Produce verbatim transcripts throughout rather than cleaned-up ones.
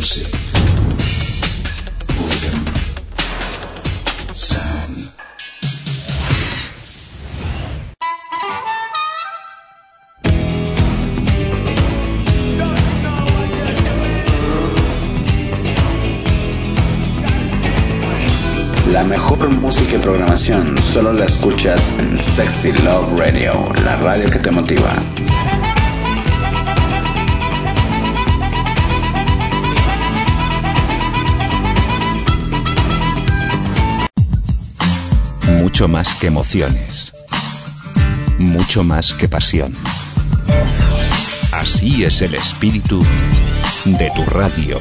Music. Boredom. Sound. La mejor música y programación solo la escuchas en Sexy Love Radio, la radio que te motiva. Mucho más que emociones, mucho más que pasión. Así es el espíritu de tu radio.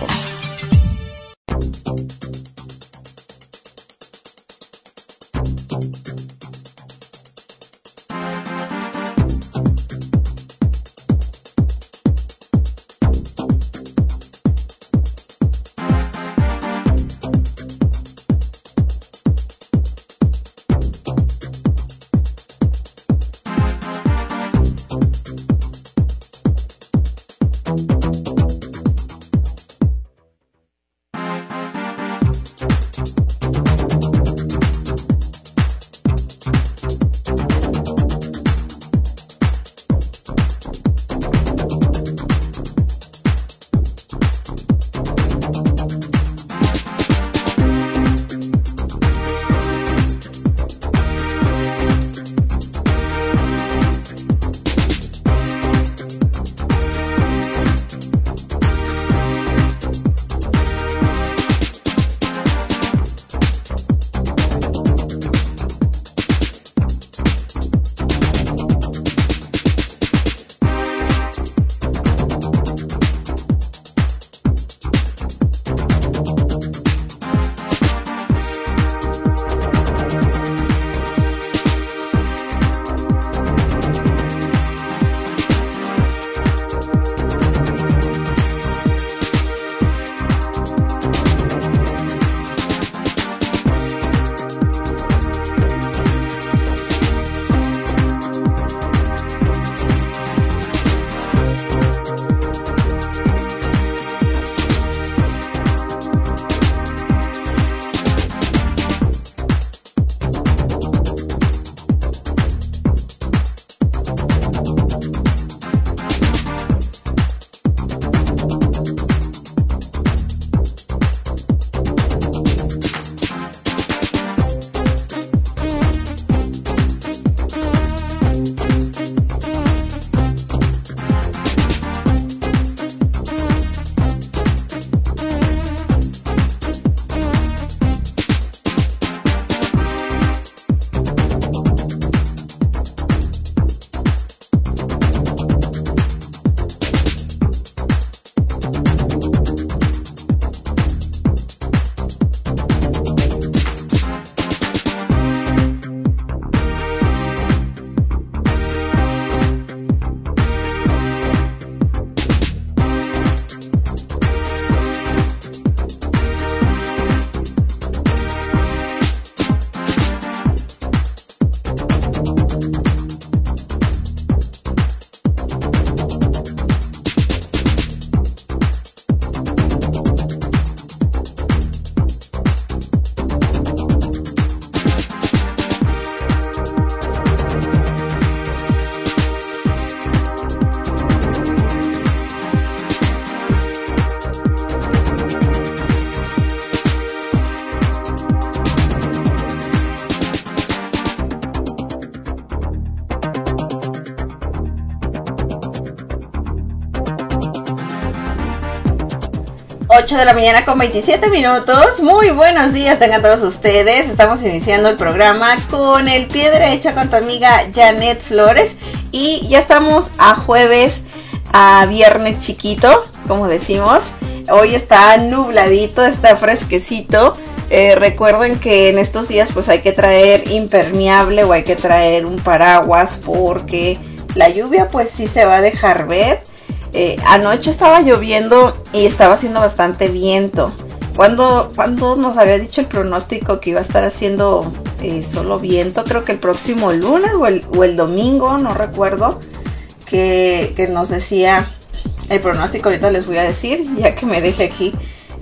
ocho de la mañana con veintisiete minutos. Muy buenos días tengan todos ustedes. Estamos iniciando el programa con el pie derecho con tu amiga Janet Flores. Y ya estamos a jueves, a viernes chiquito, como decimos. Hoy está nubladito, está fresquecito. Eh, recuerden que en estos días pues hay que traer impermeable o hay que traer un paraguas porque la lluvia pues sí se va a dejar ver. Eh, anoche estaba lloviendo y estaba haciendo bastante viento. Cuando, cuando nos había dicho el pronóstico que iba a estar haciendo eh, solo viento, creo que el próximo lunes o el, o el domingo, no recuerdo, que, que nos decía el pronóstico. Ahorita les voy a decir, ya que me deje aquí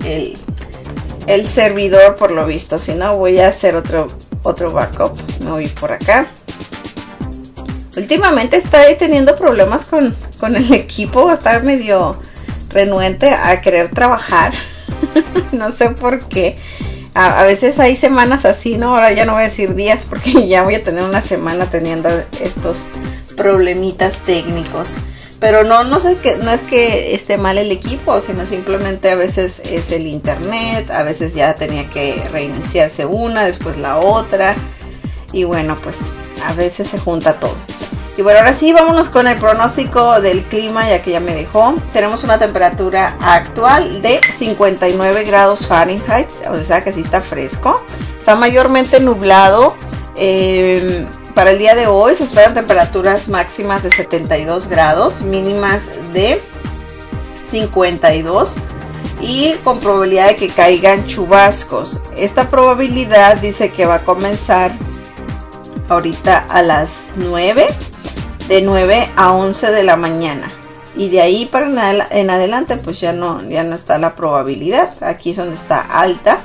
el, el servidor por lo visto. Si no, voy a hacer otro, otro backup. Me voy por acá. Últimamente está teniendo problemas con, con el equipo. Está medio renuente a querer trabajar. No sé por qué. A, a veces hay semanas así, ¿no? Ahora ya no voy a decir días porque ya voy a tener una semana teniendo estos problemitas técnicos. Pero no, no sé que, no es que esté mal el equipo, sino simplemente a veces es el internet, a veces ya tenía que reiniciarse una, después la otra. Y bueno, pues a veces se junta todo. Y bueno, ahora sí, vámonos con el pronóstico del clima, ya que ya me dejó. Tenemos una temperatura actual de cincuenta y nueve grados Fahrenheit, o sea que sí está fresco. Está mayormente nublado. Eh, para el día de hoy se esperan temperaturas máximas de setenta y dos grados, mínimas de cincuenta y dos. Y con probabilidad de que caigan chubascos. Esta probabilidad dice que va a comenzar ahorita a las nueve. De nueve a once de la mañana. Y de ahí para en adelante pues ya no, ya no está la probabilidad. Aquí es donde está alta.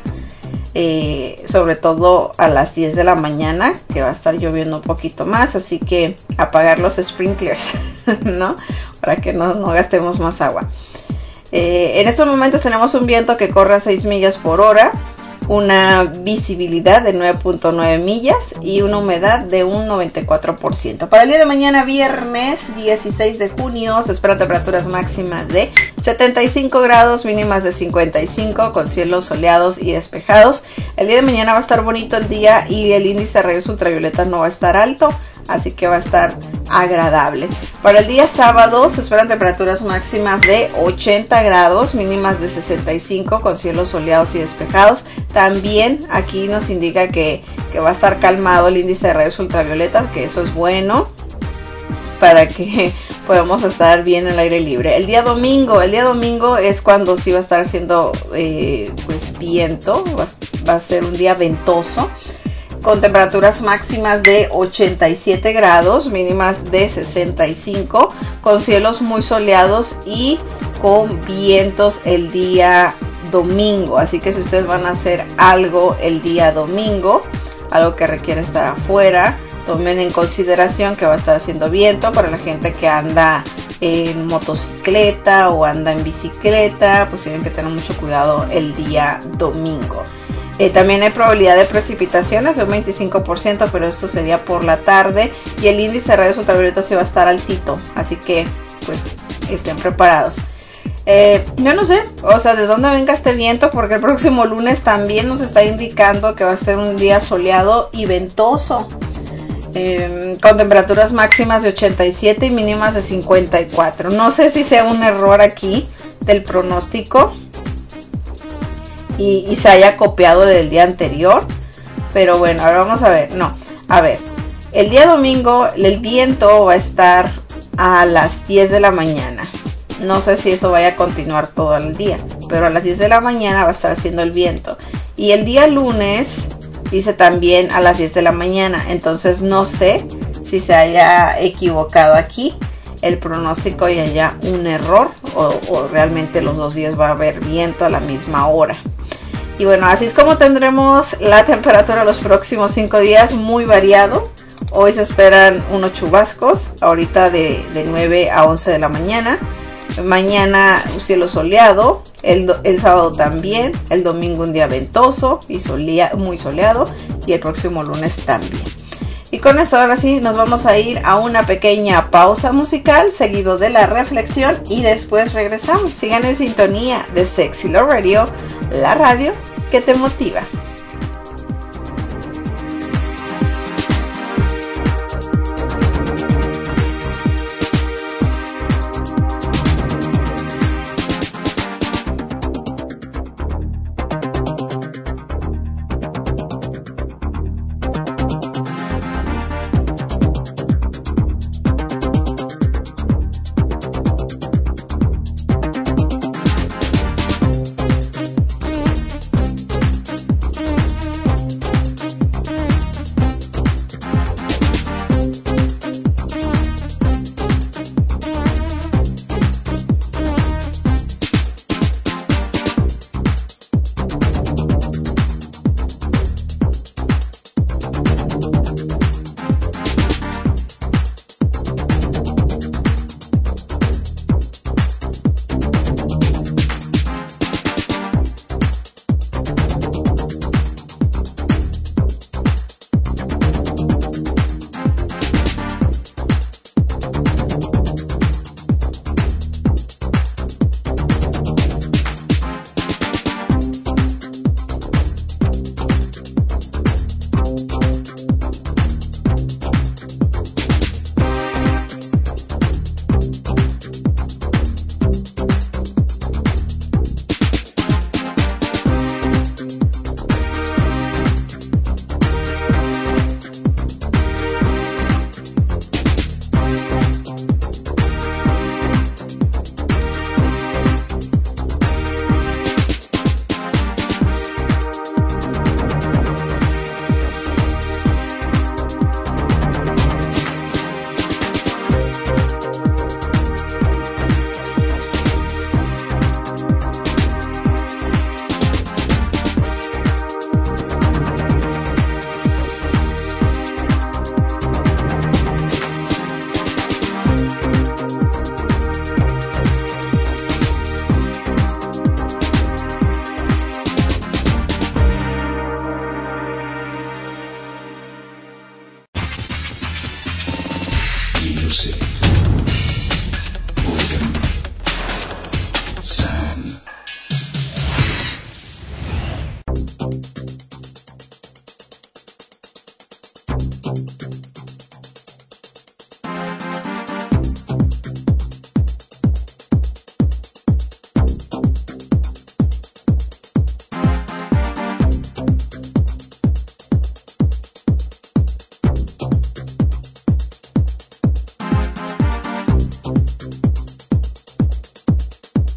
Eh, sobre todo a las diez de la mañana, que va a estar lloviendo un poquito más. Así que apagar los sprinklers, ¿no? Para que no, no gastemos más agua. Eh, en estos momentos tenemos un viento que corre a seis millas por hora. Una visibilidad de nueve punto nueve millas y una humedad de un noventa y cuatro por ciento. Para el día de mañana, viernes dieciséis de junio, se esperan temperaturas máximas de setenta y cinco grados, mínimas de cincuenta y cinco, con cielos soleados y despejados. El día de mañana va a estar bonito el día y el índice de rayos ultravioleta no va a estar alto, así que va a estar agradable. Para el día sábado se esperan temperaturas máximas de ochenta grados, mínimas de sesenta y cinco, con cielos soleados y despejados. También aquí nos indica que, que va a estar calmado el índice de rayos ultravioleta, que eso es bueno para que podamos estar bien al aire libre. El día domingo, el día domingo es cuando sí va a estar haciendo eh, pues viento, va, va a ser un día ventoso, con temperaturas máximas de ochenta y siete grados, mínimas de sesenta y cinco, con cielos muy soleados y con vientos el día domingo. Así que si ustedes van a hacer algo el día domingo, algo que requiere estar afuera, tomen en consideración que va a estar haciendo viento. Para la gente que anda en motocicleta o anda en bicicleta, pues tienen que tener mucho cuidado el día domingo. Eh, también hay probabilidad de precipitaciones de un veinticinco por ciento, pero esto sería por la tarde. Y el índice de rayos ultravioleta se va a estar altito, así que pues estén preparados. Eh, yo no sé, o sea, de dónde venga este viento, porque el próximo lunes también nos está indicando que va a ser un día soleado y ventoso, eh, con temperaturas máximas de ochenta y siete y mínimas de cincuenta y cuatro. No sé si sea un error aquí del pronóstico y, y se haya copiado del día anterior, pero bueno, ahora vamos a ver. No, a ver, el día domingo el viento va a estar a las diez de la mañana. No sé si eso vaya a continuar todo el día, pero a las diez de la mañana va a estar haciendo el viento. Y el día lunes dice también a las diez de la mañana. Entonces no sé si se haya equivocado aquí el pronóstico y haya un error, o, o realmente los dos días va a haber viento a la misma hora. Y bueno, así es como tendremos la temperatura los próximos cinco días, muy variado. Hoy se esperan unos chubascos, ahorita de, de nueve a once de la mañana. Mañana un cielo soleado, el, el sábado también, el domingo un día ventoso y solea, muy soleado, y el próximo lunes también. Y con esto ahora sí nos vamos a ir a una pequeña pausa musical, seguido de la reflexión, y después regresamos. Sigan en sintonía de Sexy Love Radio, la radio que te motiva.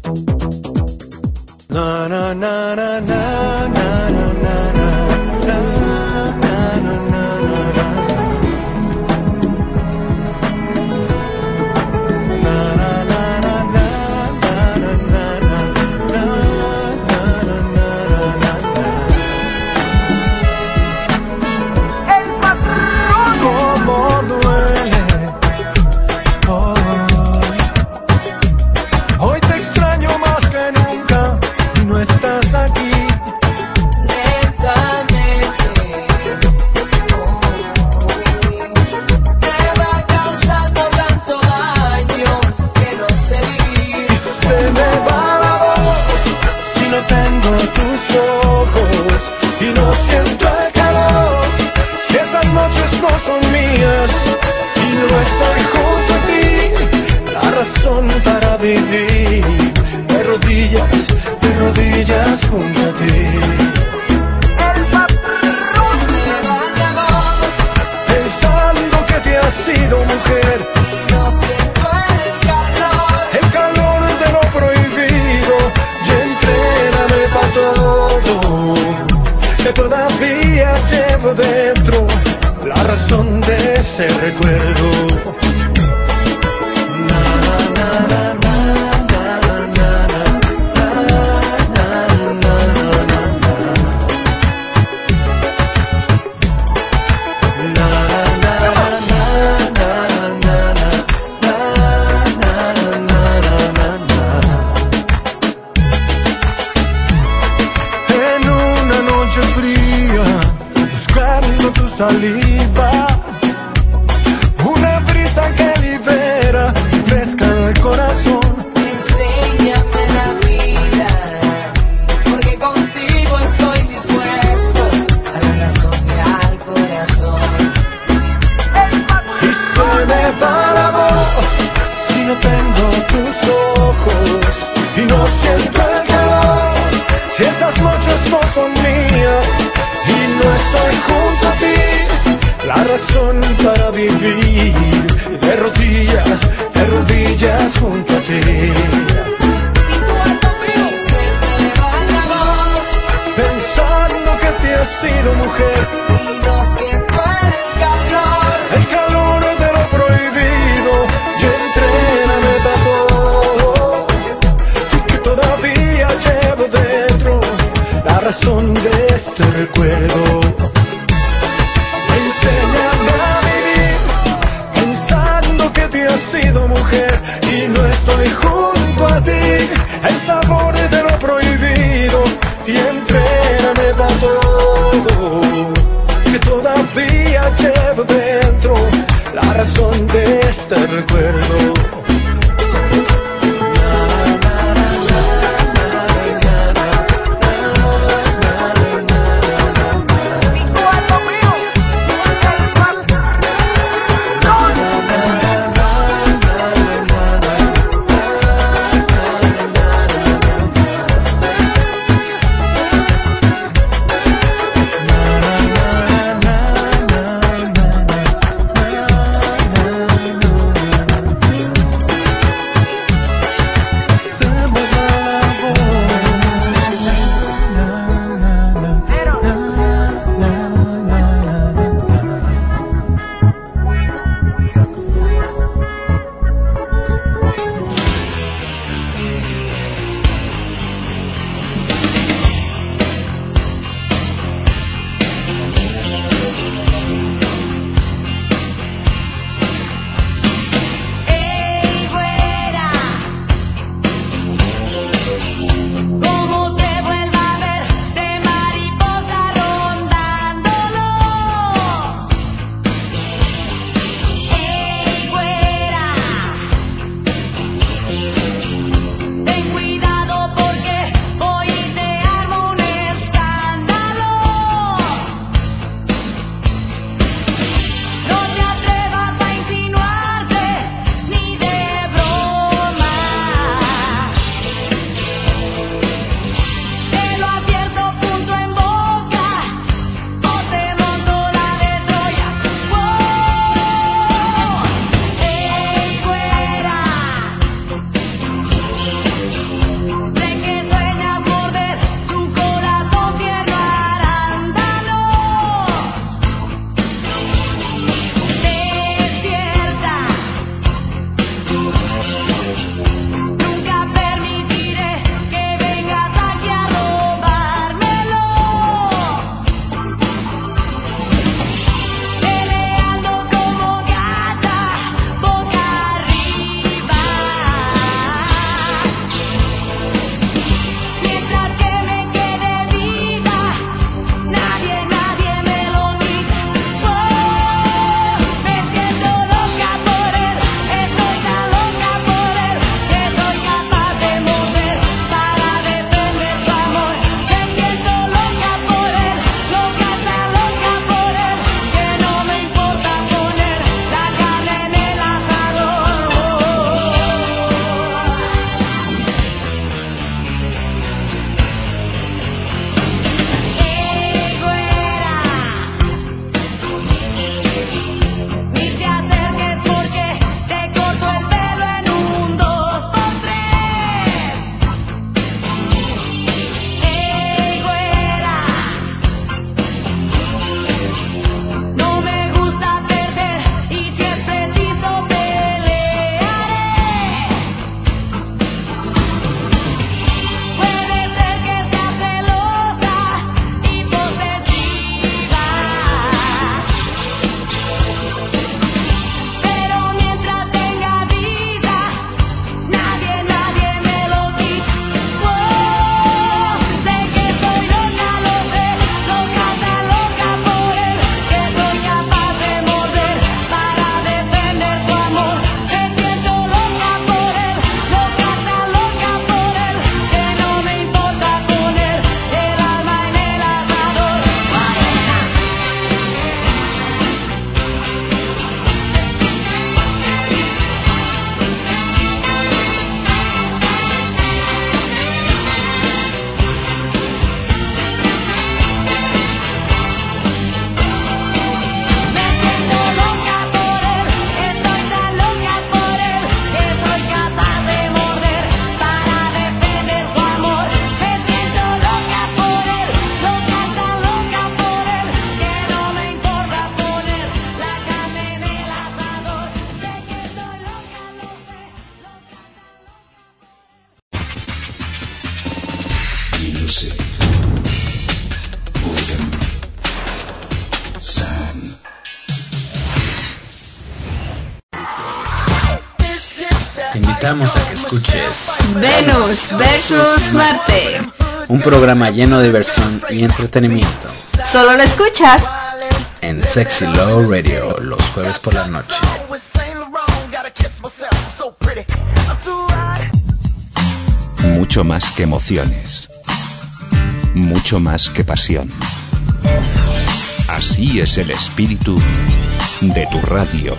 Na na na na na na na na na na na na. Para vivir de rodillas, de rodillas junto a ti. El patrón me va la voz, pensando que te has sido mujer y no siento el calor, el calor de lo prohibido. Y entrégame pa' todo, que todavía llevo dentro la razón de ese recuerdo. Saliva, una brisa que libera, fresca el corazón. Enséñame la vida, porque contigo estoy dispuesto a la razón y al corazón. Y se me va la voz si no tengo tus ojos y no siento el calor, si esas noches no son mías y no estoy junto a ti. La razón para vivir de rodillas, de rodillas junto a ti. Se me va la voz, pensando que te has sido mujer y no siento el calor, el calor de lo prohibido. Y entréname pa' todo, que todavía llevo dentro la razón de este recuerdo. Enséñame a vivir, pensando que te has sido mujer y no estoy junto a ti. El sabor de lo prohibido y entrégame pa' todo, que todavía llevo dentro la razón de este recuerdo. Joseph, Odin, Sam. Te invitamos a que escuches Venus versus Marte. un programa lleno de diversión y entretenimiento Solo lo escuchas en Sexy Love Radio los jueves por la noche. Mucho más que emociones. Mucho más que pasión. Así es el espíritu de tu radio.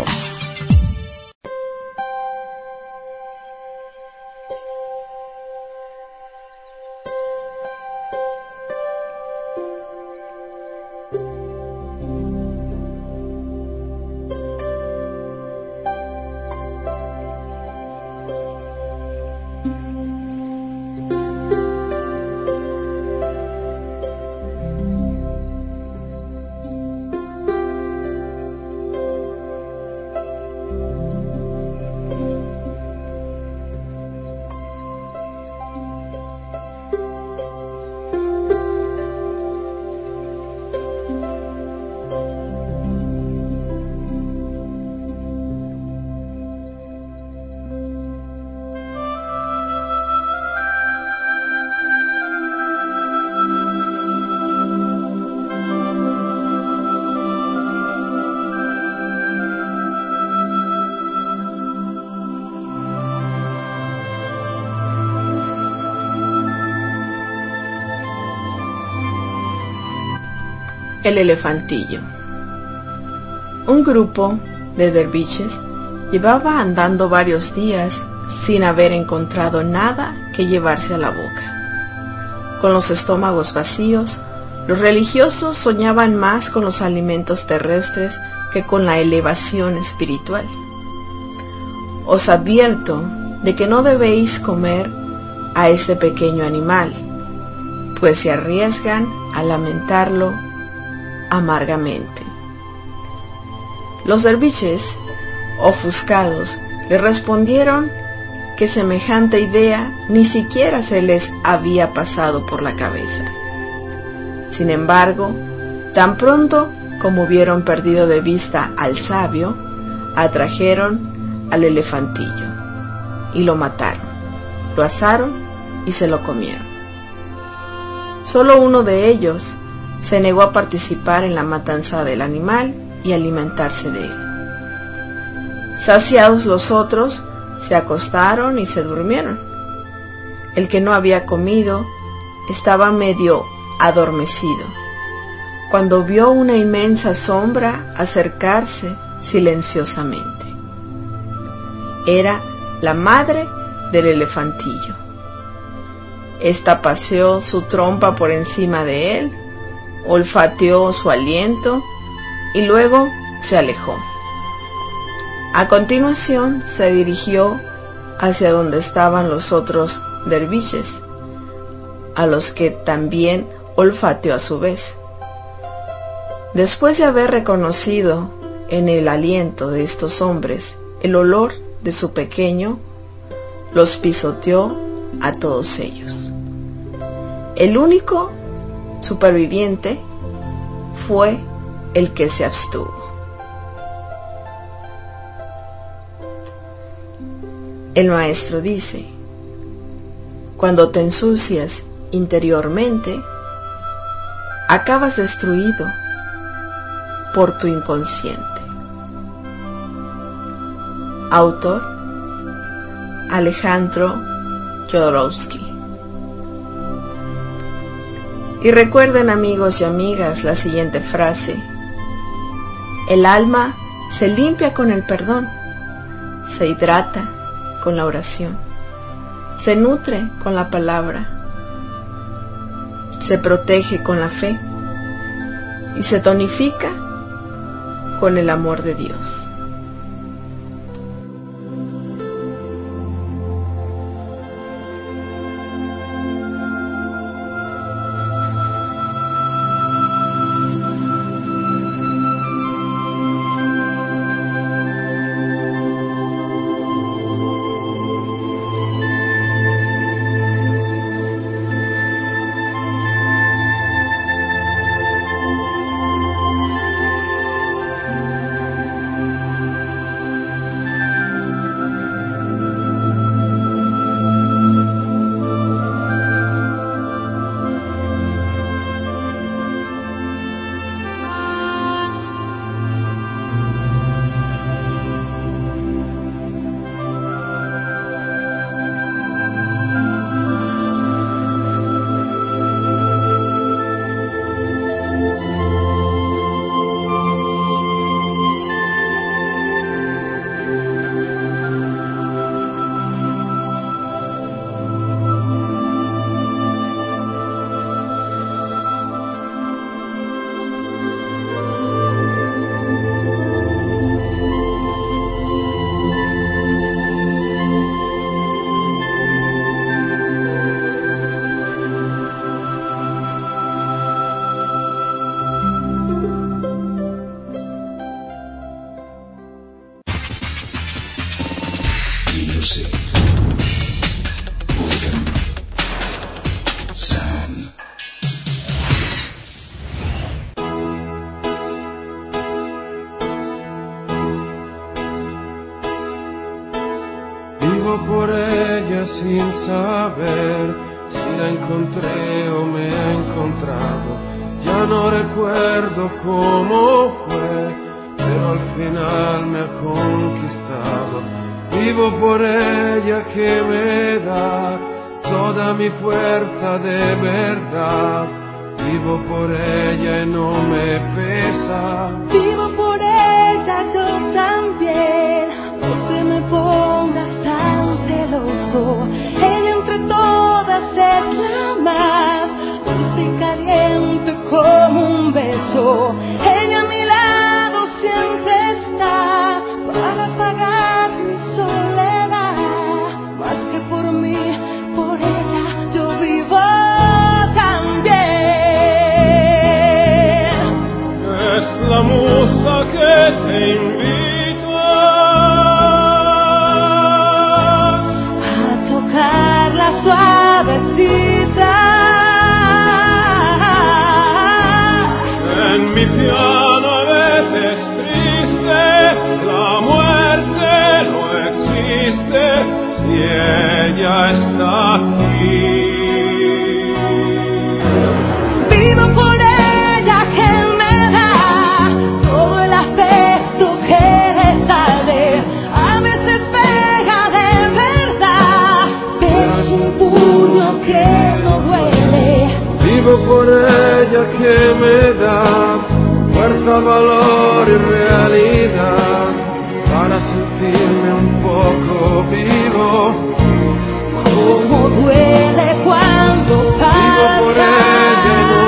El elefantillo. Un grupo de derviches llevaba andando varios días sin haber encontrado nada que llevarse a la boca. Con los estómagos vacíos, los religiosos soñaban más con los alimentos terrestres que con la elevación espiritual. Os advierto de que no debéis comer a este pequeño animal, pues se arriesgan a lamentarlo amargamente. Los derviches, ofuscados, le respondieron que semejante idea ni siquiera se les había pasado por la cabeza. Sin embargo, tan pronto como hubieron perdido de vista al sabio, atrajeron al elefantillo y lo mataron, lo asaron y se lo comieron. Solo uno de ellos se negó a participar en la matanza del animal y alimentarse de él. Saciados los otros, se acostaron y se durmieron. El que no había comido estaba medio adormecido, cuando vio una inmensa sombra acercarse silenciosamente. Era la madre del elefantillo. Esta paseó su trompa por encima de él, olfateó su aliento y luego se alejó. A continuación se dirigió hacia donde estaban los otros derviches, a los que también olfateó a su vez. Después de haber reconocido en el aliento de estos hombres el olor de su pequeño, los pisoteó a todos ellos. El único superviviente fue el que se abstuvo. El maestro dice: cuando te ensucias interiormente, acabas destruido por tu inconsciente. Autor: Alejandro Jodorowsky. Y recuerden, amigos y amigas, la siguiente frase: el alma se limpia con el perdón, se hidrata con la oración, se nutre con la palabra, se protege con la fe y se tonifica con el amor de Dios. sin saber si la encontré o me ha encontrado. Ya no recuerdo cómo fue, pero al final me ha conquistado. Vivo por ella que me da toda mi fuerza de verdad. Vivo por ella y no me pesa. Vivo por ella yo también. No te me pongas tan celoso. Ella entre todas es la más dulce y caliente como un beso. Ella a mi lado siempre está para apagar mi soledad. Más que por mí, por ella yo vivo también. Es la musa que te invita a tocar la suavecita en mi piano. A veces triste, la muerte no existe si ella está aquí. Vivo por ella que me da todo el afecto que le sale. A veces pega de verdad, pero es un puño que no duele. Vivo por ella que me da fuerza, valor y realidad para sentirme un poco vivo. Cómo duele cuando pasa. Vivo por ella en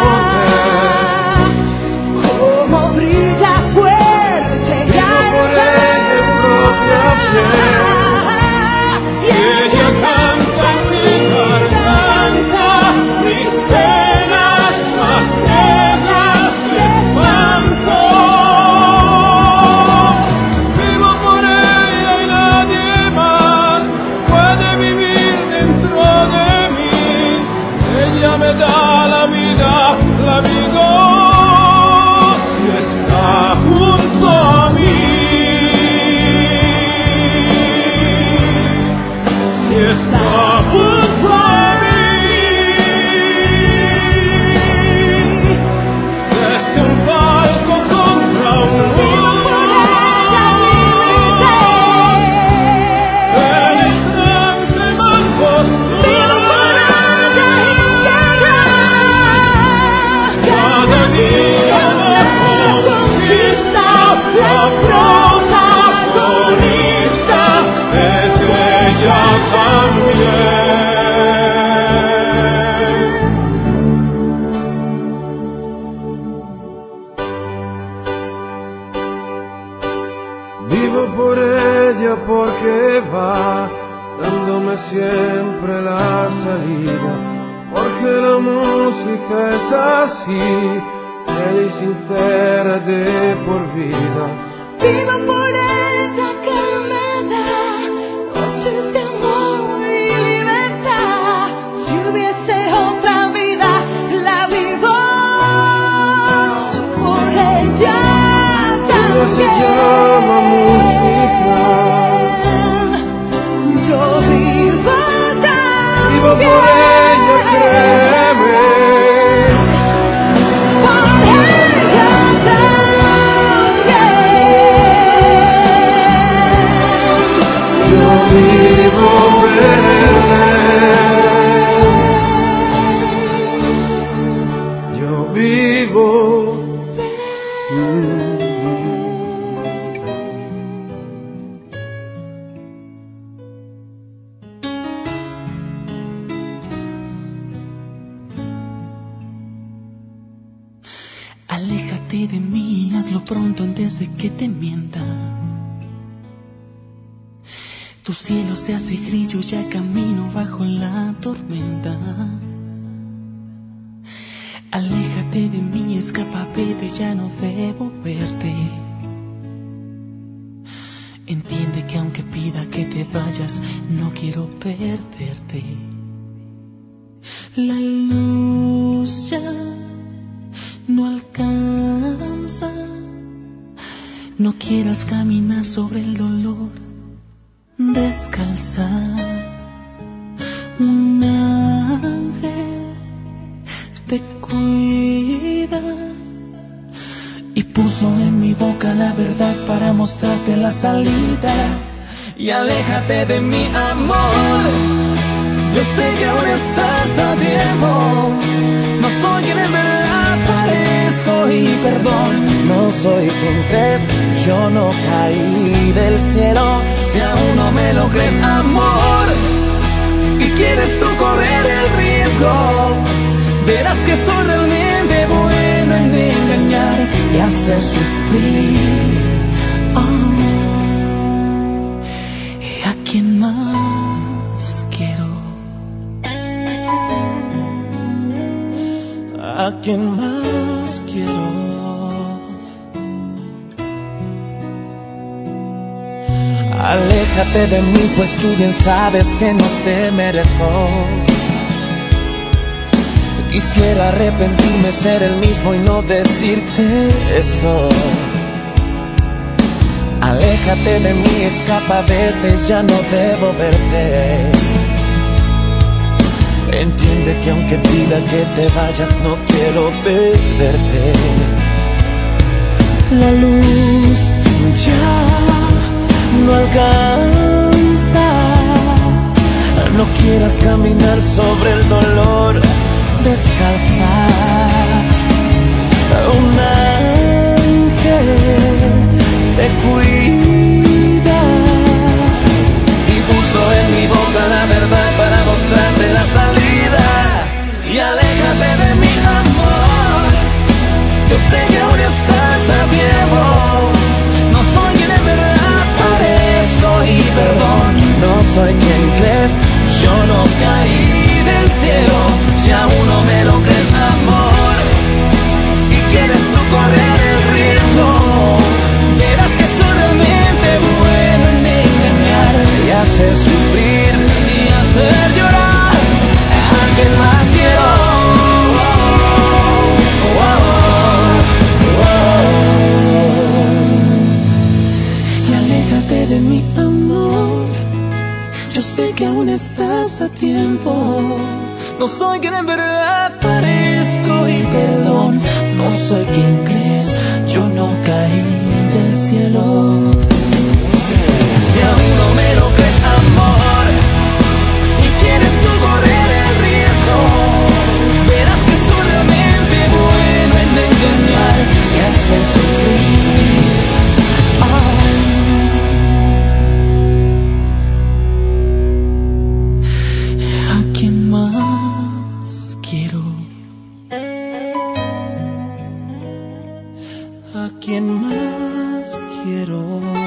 un hotel. Cómo brilla fuerte. Vivo por ella en propia piel. Y ella canta en mi garganta mis penas más negras de espanto. Vivo por ella y nadie más puede vivir dentro de mí. Ella me da la vida, la vida si está junto a mí. Si está junto a mí. Desde un palco contra un muro, el instante más postura. Cada día me conquista la protagonista, es ella también. Vivo por ella porque va dándome siempre la salida, porque la música es así, bella y sincera de por vida. Vivo por ella que me da noches de amor y libertad. Si hubiese otra vida, la vivo por ella Ella se llama música. también. Yo vivo también. Vivo por ella, créeme. Por ella también. Yo vivo verde. Yo vivo. Aléjate de mí, hazlo pronto antes de que te mienta. Tu cielo se hace gris, yo ya camino bajo la tormenta. Aléjate de mí, escapa, vete, ya no debo verte. Entiende que aunque pida que te vayas, no quiero perderte. La luz ya no alcanza. No quieras caminar sobre el dolor descalza. verdad para mostrarte la salida. Y aléjate de mi amor. Yo sé que aún estás a tiempo. No soy quien en verdad parezco y perdón. No soy quien crees, yo no caí del cielo. Si aún no me lo crees, amor, y quieres tú correr el riesgo, verás que soy realmente bueno en engañar y hacer sufrir. Oh. ¿Y a quién más quiero? ¿A quién más quiero? Aléjate de mí, pues tú bien sabes que no te merezco. Quisiera arrepentirme, ser el mismo y no decirte esto. Aléjate de mí, escapa, vete, ya no debo verte. Entiende que aunque pida que te vayas, no quiero perderte. La luz ya no alcanza. No quieras caminar sobre el dolor descalza. Un ángel te cuida y puso en mi boca la verdad para mostrarte la salida. Y aléjate de mi amor. Yo sé que aún estás a tiempo. No soy quien en verdad parezco y perdón. No soy quien crees, yo no caí del cielo. Si aún no me lo crees, amor, y quieres tú correr el riesgo, verás que soy realmente bueno en engañar y hacer sufrir y hacer llorar. ¿A quién más quiero? Oh, oh, oh. Y aléjate de mi amor. Yo sé que aún estás a tiempo. No soy quien en verdad parezco y perdón. No soy quien crees, yo no caí del cielo. Si aún no me lo crees, amor, y quieres tú correr el riesgo, verás que soy realmente bueno en engañar y hacer sufrir. Oh. ¿A quién más quiero? ¿A quién más quiero?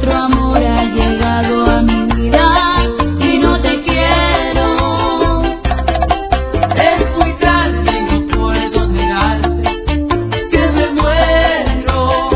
otro amor ha llegado a mi vida y no te quiero. Es muy tarde, no puedo negarte que me muero,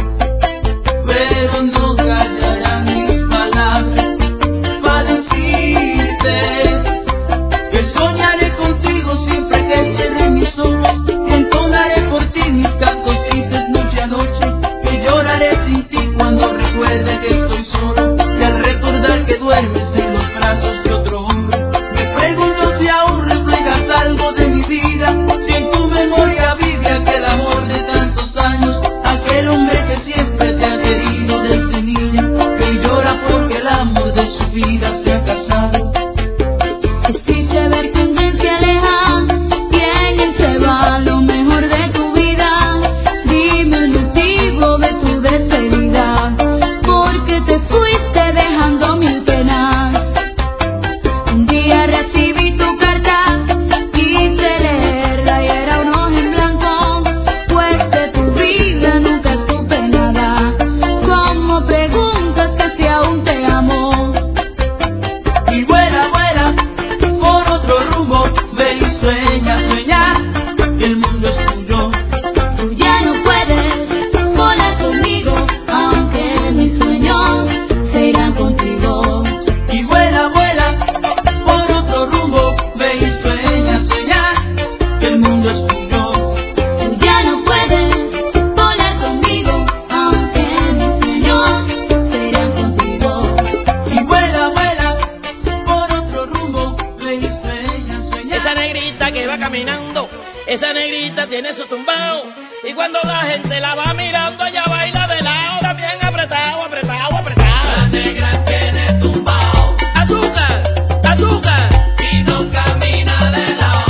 pero no callarán mis palabras para decirte que soñaré contigo siempre que cierre mis ojos, que entonaré por ti mis cantos tristes noche a noche, que lloraré sin ti cuando recuerde que estoy solo, y al recordar que duermes en los brazos de otro hombre, me pregunto si aún reflejas algo de mi vida, si en tu memoria vive aquel amor de tantos años, aquel hombre que siempre te ha querido desde niña, que llora porque el amor de su vida se ha casado. Es triste ver que un día se aleja, quien se va lo mejor de tu vida. Dime el motivo de tu despedida, porque te fuiste dejando mil penas. Un día recibí tu carta, quise leerla y era un ojo en blanco, pues de tu vida nunca supe nada. Como preguntas que si aún te amo. Y vuela, vuela por otro rumbo, ve y sueña, sueña, que el mundo es tuyo. Tú ya no puedes volar conmigo, aunque mis sueños se irán contigo. Y vuela, vuela por otro rumbo, ve y sueña, sueña, que el mundo es tuyo. Tú ya no puedes volar conmigo, aunque mis sueños se irán contigo. Y vuela, vuela por otro rumbo, ve y sueña, sueña. Esa negrita que va caminando, esa negrita tiene su tumbao, y cuando la gente la va mirando, ella baila de lado, también apretado, apretado, apretado. La negra tiene tumbao, azúcar, azúcar, y no camina de lado.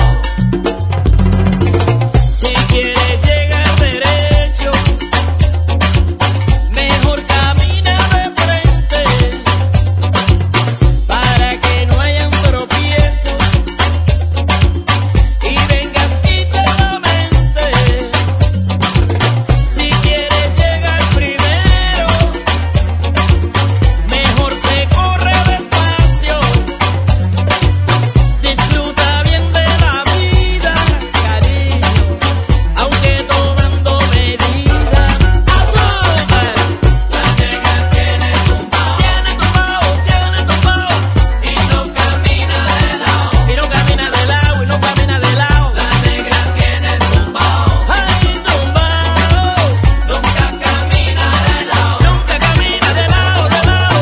Si quieres llegar derecho, mejor camina de frente, para que no hayan tropiezos y vengas y te lamentes. Si quieres llegar primero, mejor se corre despacio. Disfruta bien de la vida, cariño, aunque tomando medidas. Azúcar, la negra tiene tumbao, tiene tumbao, tiene tumbao, y no camina de lado, y no camina de lado, y no camina de lado. La negra tiene tumbao, ay, tumbao, nunca camina de lado, nunca camina de lado, de lado.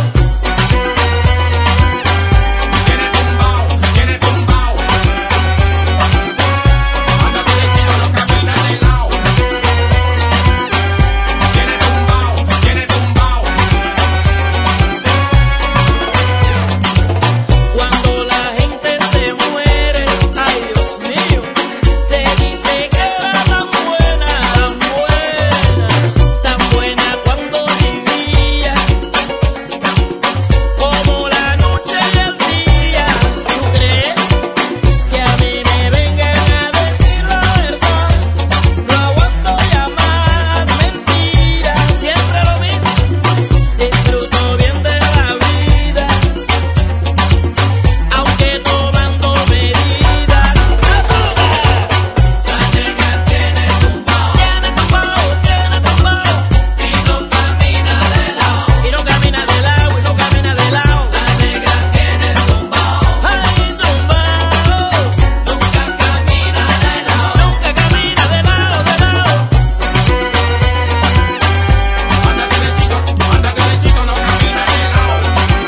Tiene tumbao, tiene tumbao, anda derechito, no camina de lado. Tiene tumbao, tiene tumbao. Cuando la gente se muere, ay Dios mío, se dice que era tan buena, tan buena, tan buena cuando vivía, como la noche y el día. ¿Tú crees que a mí me vengan a decir la verdad? No aguanto ya más mentiras, siempre lo mismo. Disfruto bien de la vida, aunque tomando medidas. Azúcar, la negra tiene tumbao, tiene tumbao, tiene tumbao, y no camina de lado, y no camina de lado, y no camina de lado. La negra tiene tumbao, ay, tumbao, nunca camina de lado, nunca camina de lado, de lado. Anda derechito, anda derechito, no camina de lado.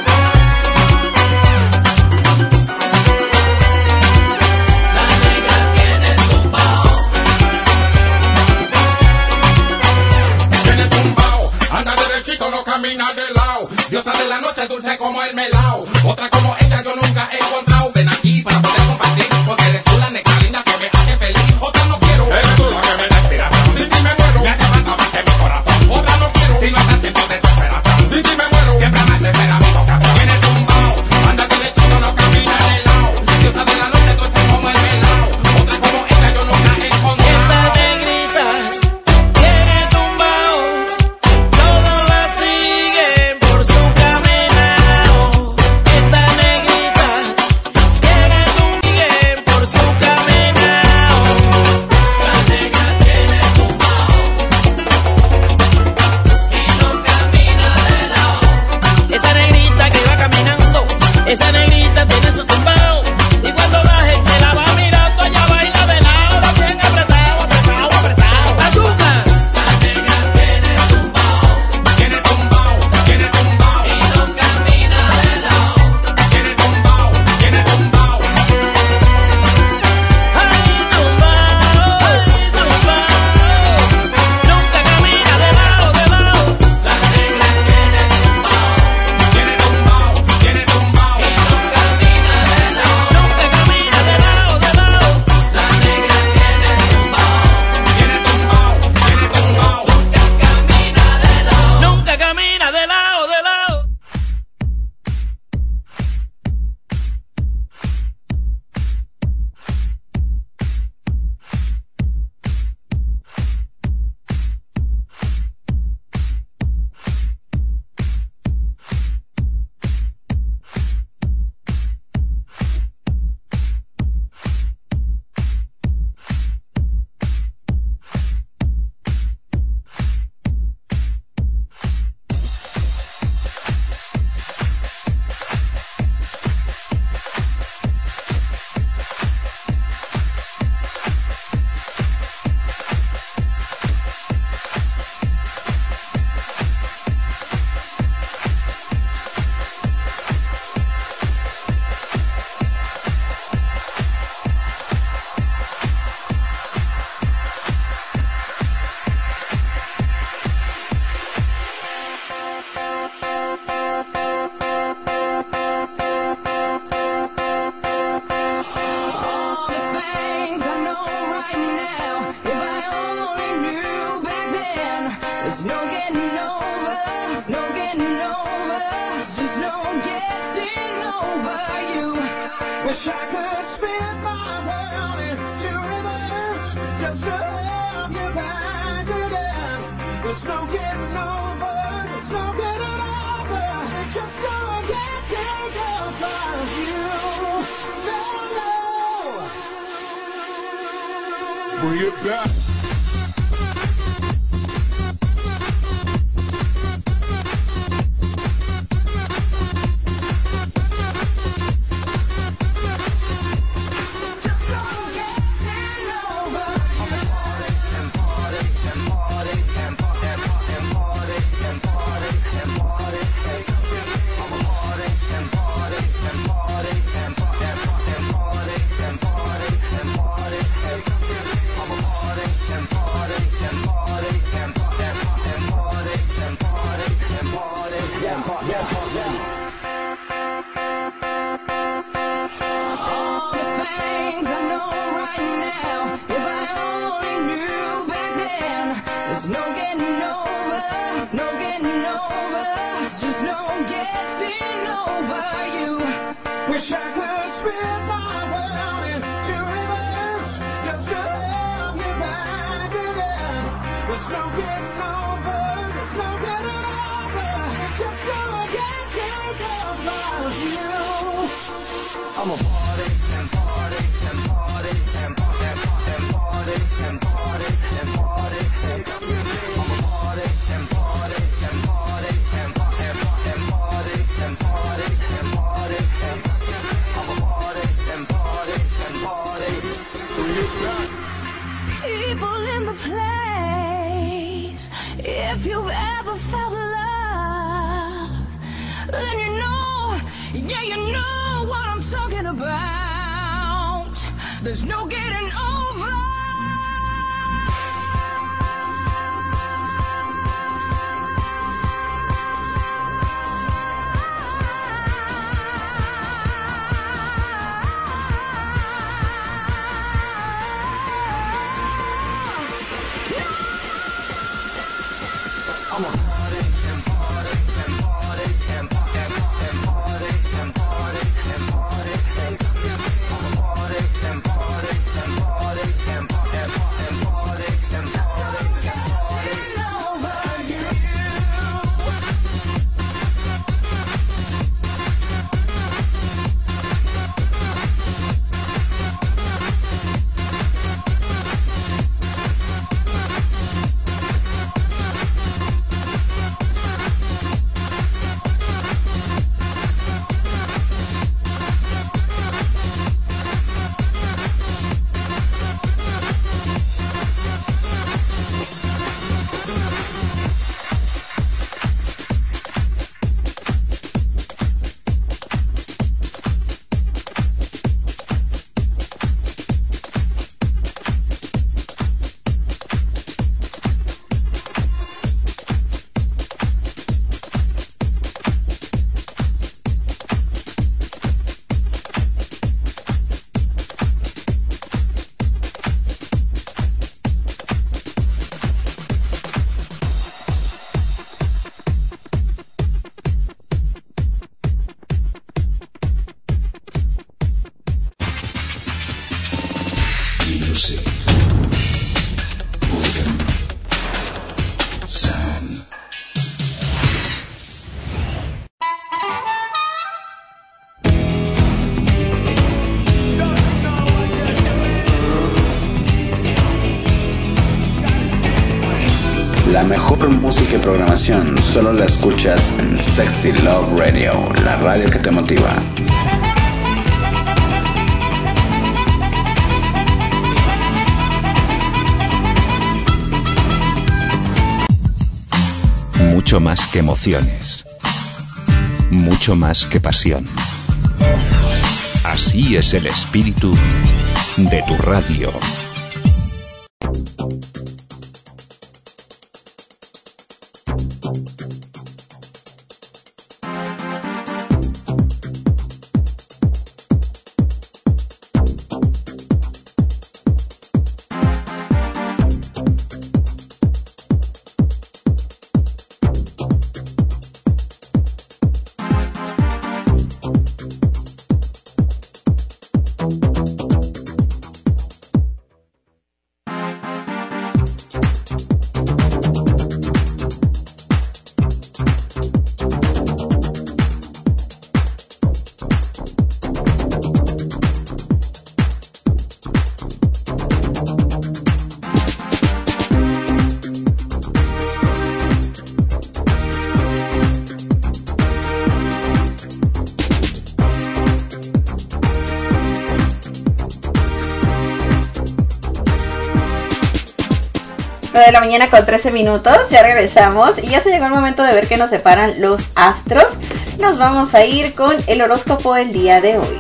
La negra tiene tumbao, Tiene tumbao, anda derechito, no camina de lado. Diosa de la noche, dulce como el melao. Otra como ella yo nunca he encontrado. Ven aquí para poder compartir, porque eres tú la negra linda que me hace feliz. Otra no quiero, eres tú la que me da inspiración. Sin ti me muero, me hace falta más que mi corazón. Otra no quiero, si no estás siempre desesperación. Sin ti me muero, siempre me hace espera mi vocación. Tiene tumbao, anda derechito, no camina de lado. Diosa de la noche, dulce como el melao. Otra como ella yo nunca he encontrado. esta negrita tiene tumbao, todos la siguen por getting over, there's no getting over you. Wish I could spin my world into reverse just to have you back again. There's no getting over, there's no getting over, there's just no getting over you. No, no. Bring it back. Wish I could spin my world into reverse just to have you back again. There's no getting over, there's no getting over, there's just no getting over you. I'm a party and party and party and party and party and party and party and party. I'm a party and party and party and party and party and party and party and party and party. People in the place, if you've ever felt love, then you know, yeah, you know what I'm talking about. There's no getting over. I'm a party and party and party and party and party and party and party and party. I'm a party and party and party and party and party and party and party over you. La mejor música y programación solo la escuchas en Sexy Love Radio, la radio que te motiva. Mucho más que emociones, mucho más que pasión. Así es el espíritu de tu radio. nueve de la mañana con trece minutos, ya regresamos y ya se llegó el momento de ver qué nos separan los astros. Nos vamos a ir con el horóscopo del día de hoy.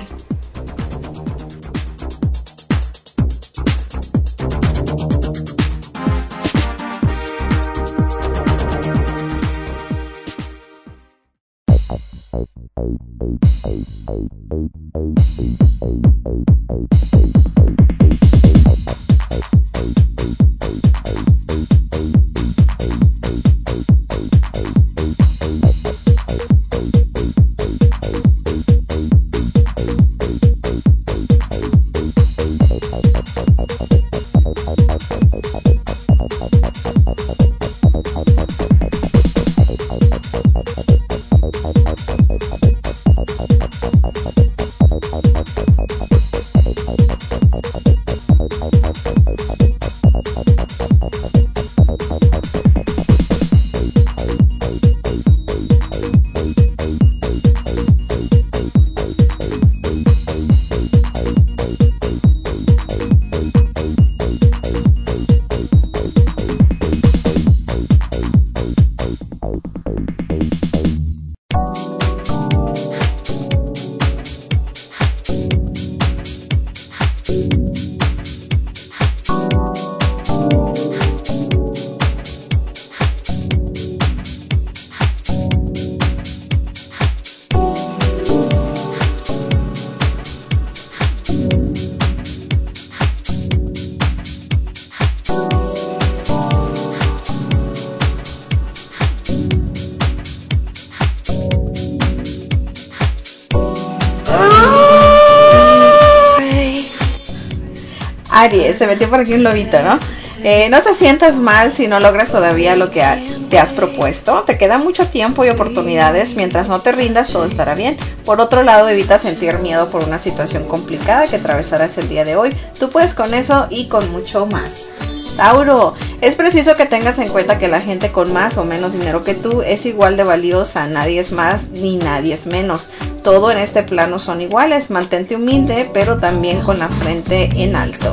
Aries, se metió por aquí un lobito, ¿no? Eh, no te sientas mal si no logras todavía lo que ha, te has propuesto. Te queda mucho tiempo y oportunidades. Mientras no te rindas, todo estará bien. Por otro lado, evita sentir miedo por una situación complicada que atravesarás el día de hoy. Tú puedes con eso y con mucho más. Tauro, es preciso que tengas en cuenta que la gente con más o menos dinero que tú es igual de valiosa. Nadie es más ni nadie es menos. Todo en este plano son iguales. Mantente humilde, pero también con la frente en alto.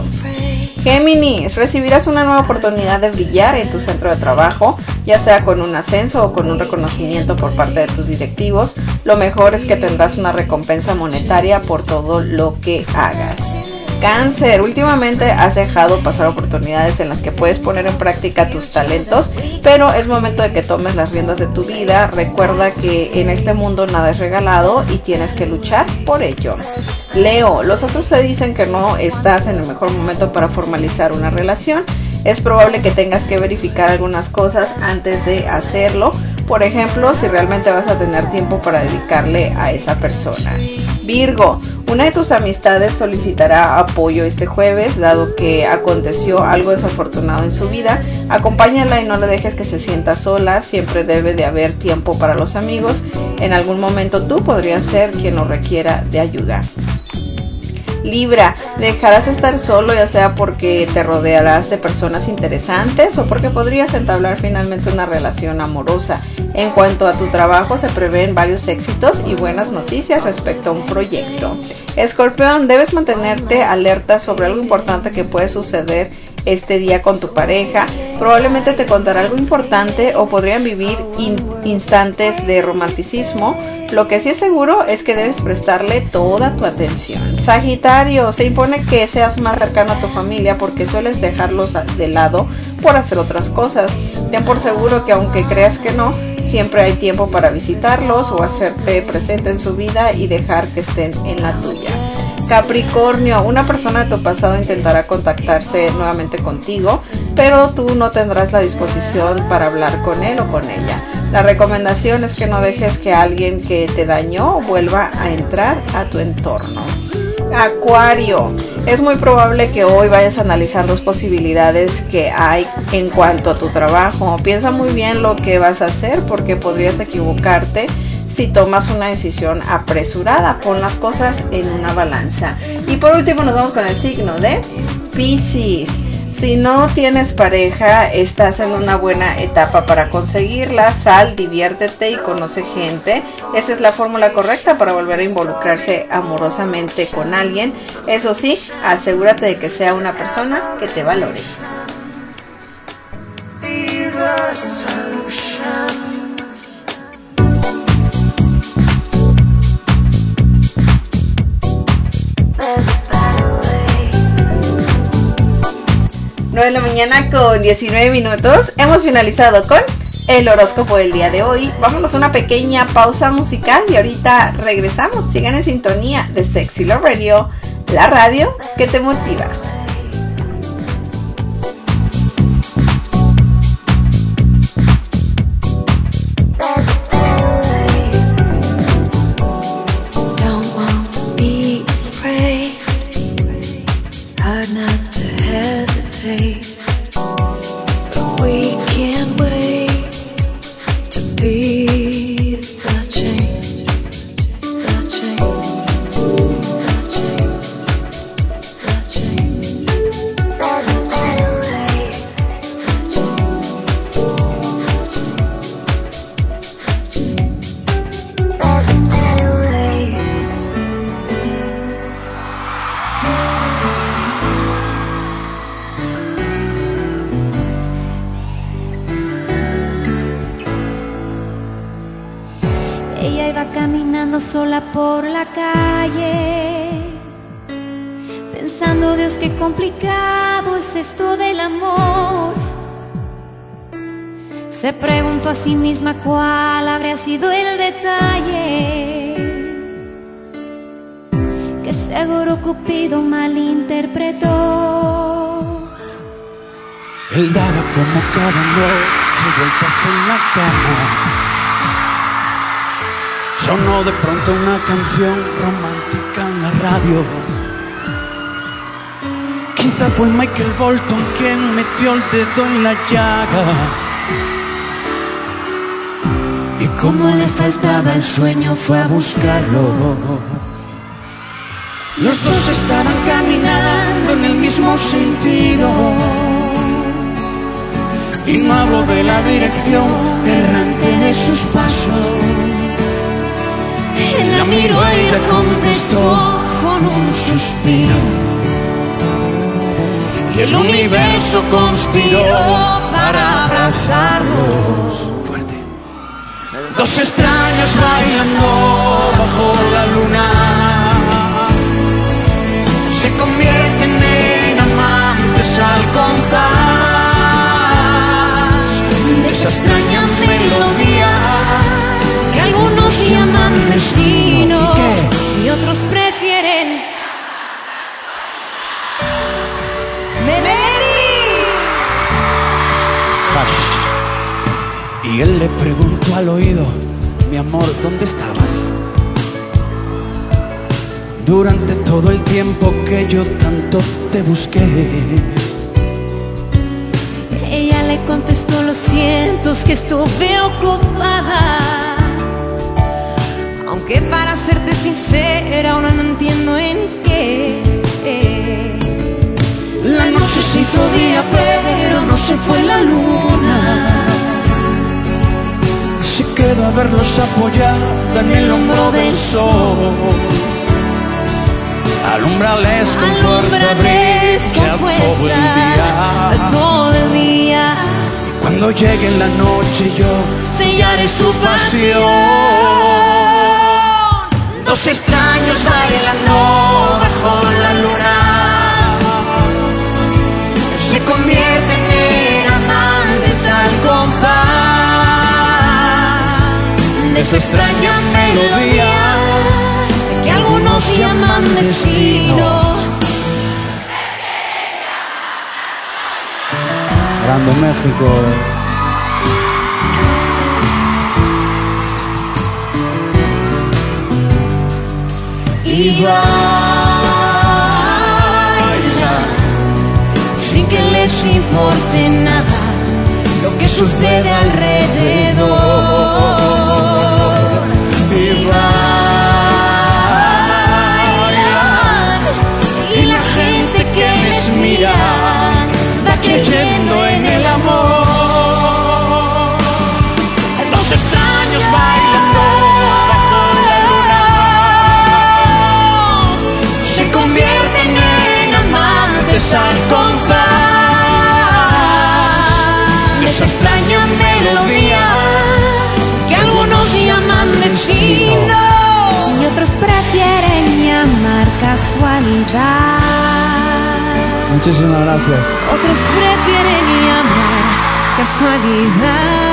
Géminis, recibirás una nueva oportunidad de brillar en tu centro de trabajo, ya sea con un ascenso o con un reconocimiento por parte de tus directivos. Lo mejor es que tendrás una recompensa monetaria por todo lo que hagas. Cáncer, últimamente has dejado pasar oportunidades en las que puedes poner en práctica tus talentos, pero es momento de que tomes las riendas de tu vida. Recuerda que en este mundo nada es regalado y tienes que luchar por ello. Leo, los astros te dicen que no estás en el mejor momento para formalizar una relación. Es probable que tengas que verificar algunas cosas antes de hacerlo. Por ejemplo, si realmente vas a tener tiempo para dedicarle a esa persona. Virgo, una de tus amistades solicitará apoyo este jueves, dado que aconteció algo desafortunado en su vida. Acompáñala y no le dejes que se sienta sola. Siempre debe de haber tiempo para los amigos. En algún momento tú podrías ser quien lo requiera de ayuda. Libra, dejarás de estar solo, ya sea porque te rodearás de personas interesantes o porque podrías entablar finalmente una relación amorosa. En cuanto a tu trabajo, se prevén varios éxitos y buenas noticias respecto a un proyecto. Escorpión, debes mantenerte alerta sobre algo importante que puede suceder este día con tu pareja. Probablemente te contará algo importante o podrían vivir in- instantes de romanticismo. Lo que sí es seguro es que debes prestarle toda tu atención. Sagitario, se impone que seas más cercano a tu familia porque sueles dejarlos de lado por hacer otras cosas. Ten por seguro que aunque creas que no, siempre hay tiempo para visitarlos o hacerte presente en su vida y dejar que estén en la tuya. Capricornio, una persona de tu pasado intentará contactarse nuevamente contigo, pero tú no tendrás la disposición para hablar con él o con ella. La recomendación es que no dejes que alguien que te dañó vuelva a entrar a tu entorno. Acuario, es muy probable que hoy vayas a analizar dos posibilidades que hay en cuanto a tu trabajo. Piensa muy bien lo que vas a hacer porque podrías equivocarte si tomas una decisión apresurada. Pon las cosas en una balanza. Y por último nos vamos con el signo de Piscis. Si no tienes pareja, estás en una buena etapa para conseguirla. Sal, diviértete y conoce gente. Esa es la fórmula correcta para volver a involucrarse amorosamente con alguien. Eso sí, asegúrate de que sea una persona que te valore. better solution. nueve de la mañana con diecinueve minutos. Hemos finalizado con el horóscopo del día de hoy. Vámonos a una pequeña pausa musical y ahorita regresamos. Sigan en sintonía de Sexy Love Radio, la radio que te motiva. Sola por la calle, pensando, Dios, qué complicado es esto del amor. Se preguntó a sí misma cuál habría sido el detalle que seguro Cupido malinterpretó. Él daba como cada noche vueltas en la cama. Sonó de pronto una canción romántica en la radio. Quizá fue Michael Bolton quien metió el dedo en la llaga. Y como le faltaba el sueño fue a buscarlo. Los dos estaban caminando en el mismo sentido. Y no hablo de la dirección errante de sus pasos. Él la miró y le contestó con un suspiro. Y el universo conspiró para abrazarlos. Fuerte. Dos extraños bailando bajo la luna se convierten en amantes al compás de esa extraña melodía que algunos llaman destino y otros prefieren melody. Y él le preguntó al oído: mi amor, ¿dónde estabas? Durante todo el tiempo que yo tanto te busqué. Ella le contestó: lo siento, es que estuve ocupada. Aunque para serte sincera ahora no entiendo en qué. La noche se hizo día pero no se fue la luna. Se quedó a verlos apoyada en el hombro del sol. Alumbrales con fuerza, brilla todo el día. Todo el día. Cuando llegue la noche yo sellaré su pasión. Dos extraños bailando bajo la luna se convierten en amantes al compás de esa extraña melodía que algunos llaman destino. Grande México. Y baila sin que les importe nada lo que sucede alrededor. Y bailan y la gente que les mira va creyendo en el amor. Dos extraños bailando bajo la luna se convierten en amantes al compás de esa extraña Muchísimas gracias. Otros prefieren llamar casualidad.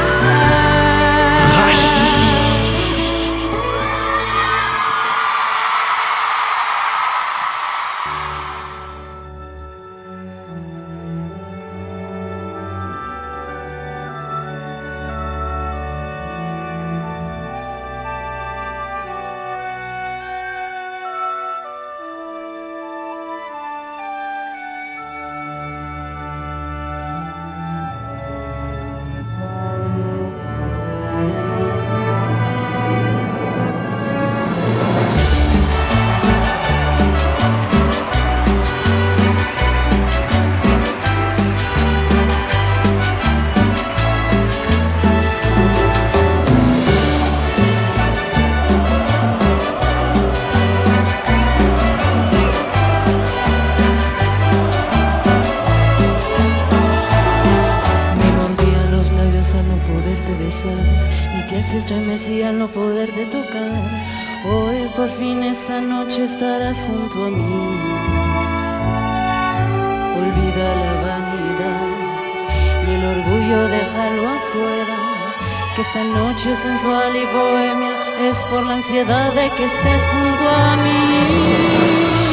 Estarás junto a mí. Olvida la vanidad y el orgullo, déjalo afuera. Que esta noche sensual y bohemia es por la ansiedad de que estés junto a mí.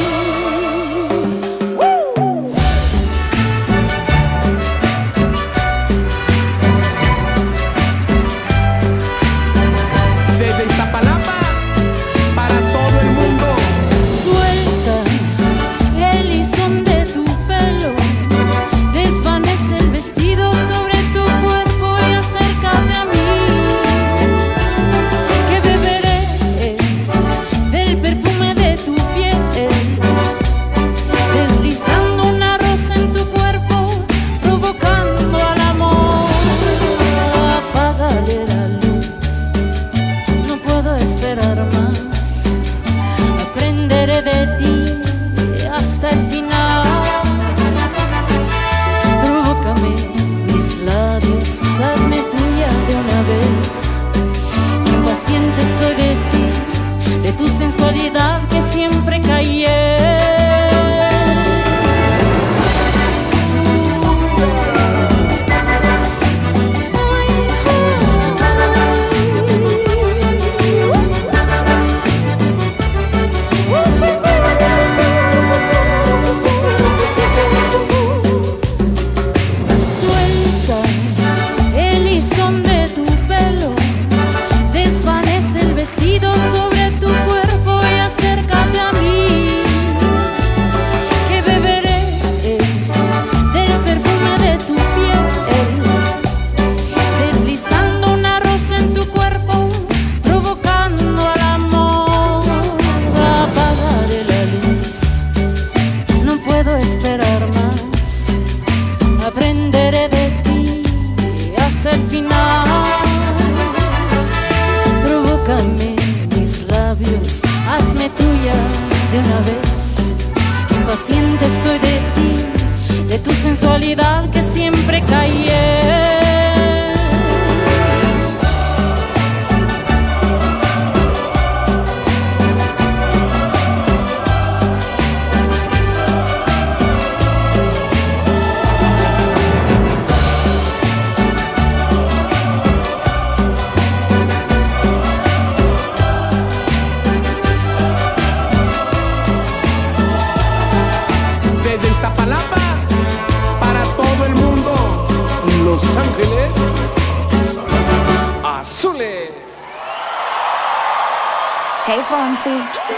Hey, Fonsi.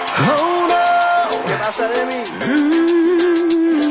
Oh, no. ¿Qué pasa de mí? Mm.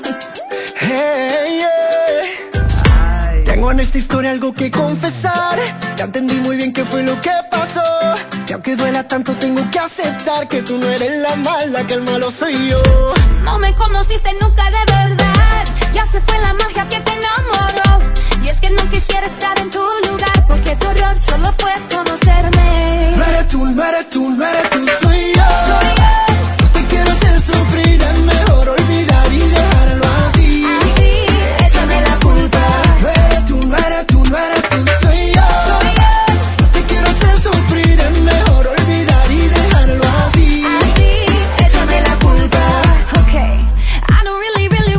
Hey, yeah. Tengo en esta historia algo que confesar. Ya entendí muy bien qué fue lo que pasó. Y aunque duela tanto tengo que aceptar que tú no eres la mala, que el malo soy yo. No me conociste nunca de verdad. Ya se fue la magia que te enamoró. Y es que no quisiera estar en tu lugar, porque tu error solo fue conocerme. No eres tú, no eres tú, no eres tú, soy yo. Soy yo. No te quiero hacer sufrir, es mejor olvidar y dejarlo así. Así, échame la culpa. No eres tú, no eres tú, no eres tú, soy yo. Soy yo. No te quiero hacer sufrir, es mejor olvidar y dejarlo así. Así, échame la culpa. Okay, I don't really, really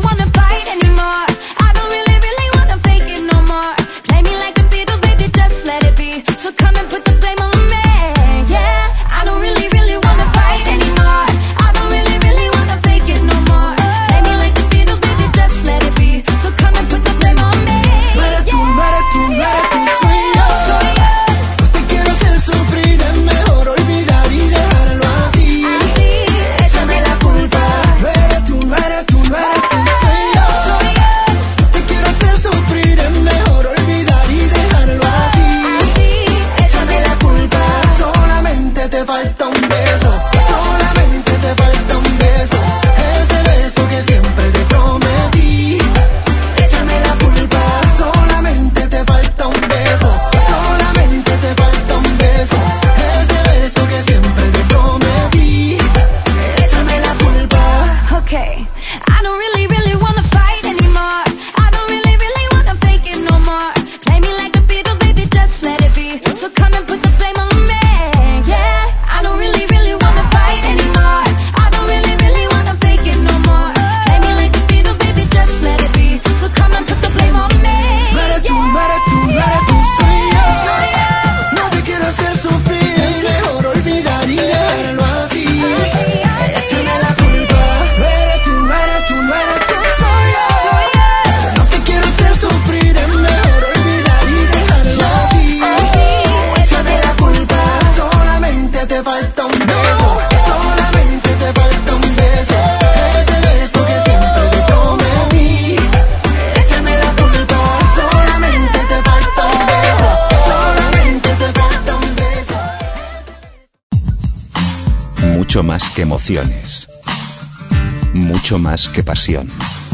Mucho más que emociones. Mucho más que pasión.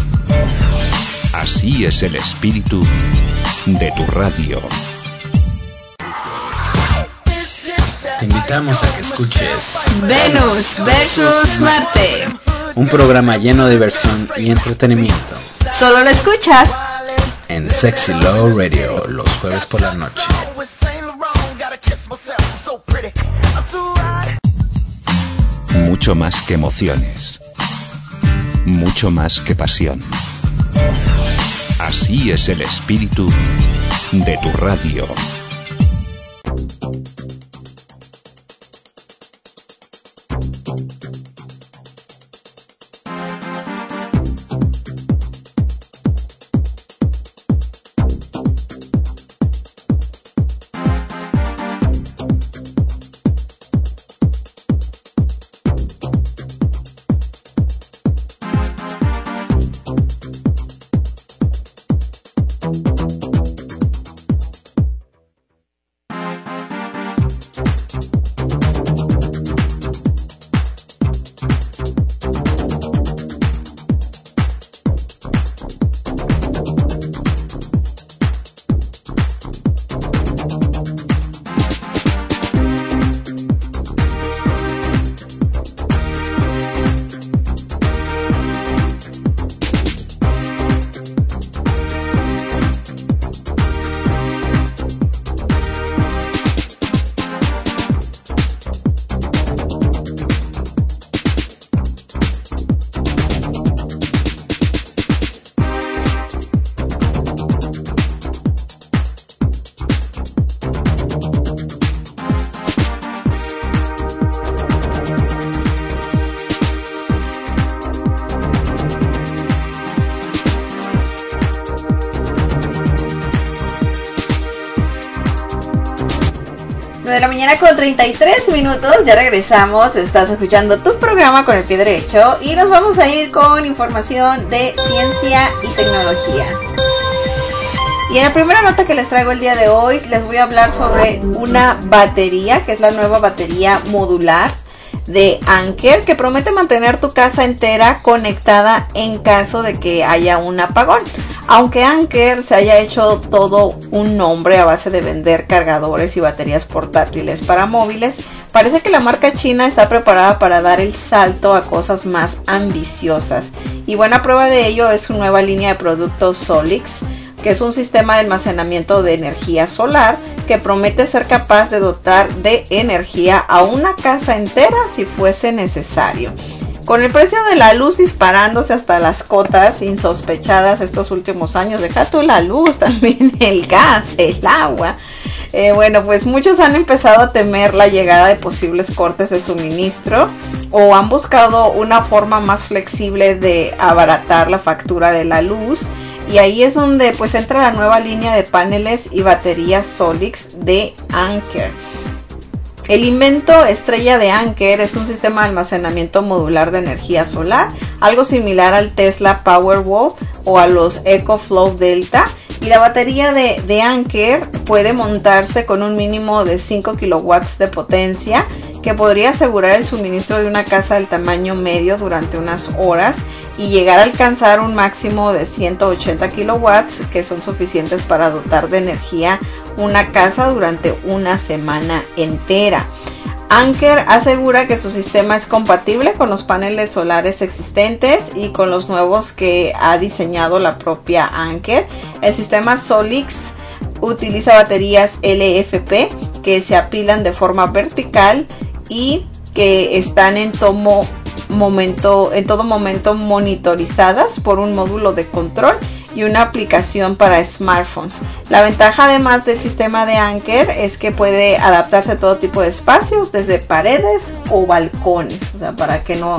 Así es el espíritu de tu radio. Te invitamos a que escuches Venus versus Marte. un programa lleno de diversión y entretenimiento Solo lo escuchas en Sexy Love Radio los jueves por la noche. Mucho más que emociones. Mucho más que pasión. Así es el espíritu de tu radio. De la mañana con treinta y tres minutos, ya regresamos, estás escuchando tu programa con el pie derecho y nos vamos a ir con información de ciencia y tecnología. Y en la primera nota que les traigo el día de hoy, les voy a hablar sobre una batería, que es la nueva batería modular de Anker, que promete mantener tu casa entera conectada en caso de que haya un apagón. Aunque Anker se haya hecho todo un nombre a base de vender cargadores y baterías portátiles para móviles, parece que la marca china está preparada para dar el salto a cosas más ambiciosas. Y buena prueba de ello es su nueva línea de productos Solix, que es un sistema de almacenamiento de energía solar que promete ser capaz de dotar de energía a una casa entera si fuese necesario. Con el precio de la luz disparándose hasta las cotas insospechadas estos últimos años, deja tú la luz, también el gas, el agua. Eh, bueno, pues muchos han empezado a temer la llegada de posibles cortes de suministro o han buscado una forma más flexible de abaratar la factura de la luz. Y ahí es donde pues entra la nueva línea de paneles y baterías Solix de Anker. El invento estrella de Anker es un sistema de almacenamiento modular de energía solar, algo similar al Tesla Powerwall o a los EcoFlow Delta. Y la batería de, de Anker puede montarse con un mínimo de cinco kilowatts de potencia, que podría asegurar el suministro de una casa del tamaño medio durante unas horas y llegar a alcanzar un máximo de ciento ochenta kilowatts, que son suficientes para dotar de energía una casa durante una semana entera. Anker asegura que su sistema es compatible con los paneles solares existentes y con los nuevos que ha diseñado la propia Anker. El sistema Solix utiliza baterías L F P que se apilan de forma vertical y que están en todo momento, en todo momento monitorizadas por un módulo de control y una aplicación para smartphones. La ventaja además del sistema de Anker es que puede adaptarse a todo tipo de espacios, desde paredes o balcones, o sea, para que no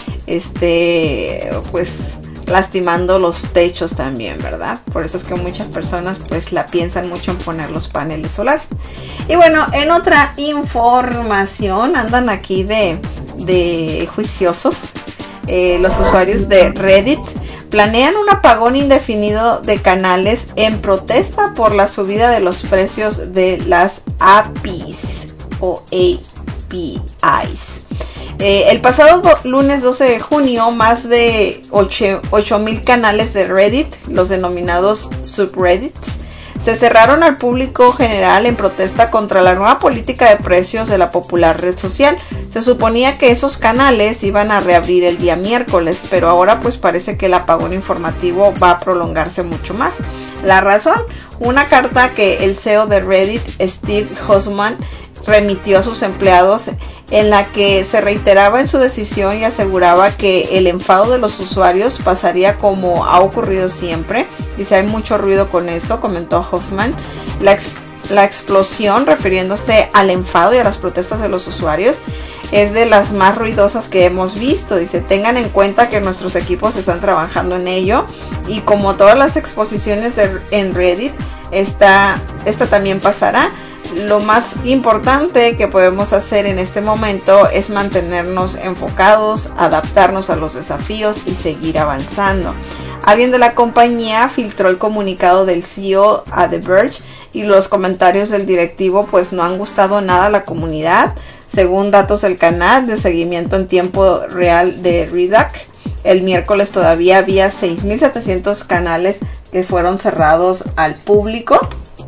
esté pues lastimando los techos también, ¿verdad? Por eso es que muchas personas pues la piensan mucho en poner los paneles solares. Y bueno, en otra información, andan aquí de, de juiciosos eh, los usuarios de Reddit. Planean un apagón indefinido de canales en protesta por la subida de los precios de las A P Is o A P Is. Eh, el pasado do- lunes doce de junio, más de ocho mil canales de Reddit, los denominados subreddits, se cerraron al público general en protesta contra la nueva política de precios de la popular red social. Se suponía que esos canales iban a reabrir el día miércoles, pero ahora pues parece que el apagón informativo va a prolongarse mucho más. La razón, una carta que el C E O de Reddit, Steve Hussman, remitió a sus empleados, en la que se reiteraba en su decisión y aseguraba que el enfado de los usuarios pasaría como ha ocurrido siempre. Dice, hay mucho ruido con eso, comentó Hoffman. La, ex la explosión, refiriéndose al enfado y a las protestas de los usuarios, es de las más ruidosas que hemos visto. Dice, tengan en cuenta que nuestros equipos están trabajando en ello, y como todas las exposiciones de, en Reddit, esta, esta también pasará. Lo más importante que podemos hacer en este momento es mantenernos enfocados, adaptarnos a los desafíos y seguir avanzando. Alguien de la compañía filtró el comunicado del C E O a The Verge, y los comentarios del directivo pues no han gustado nada a la comunidad. Según datos del canal de seguimiento en tiempo real de Redac, el miércoles todavía había seis mil setecientos canales que fueron cerrados al público.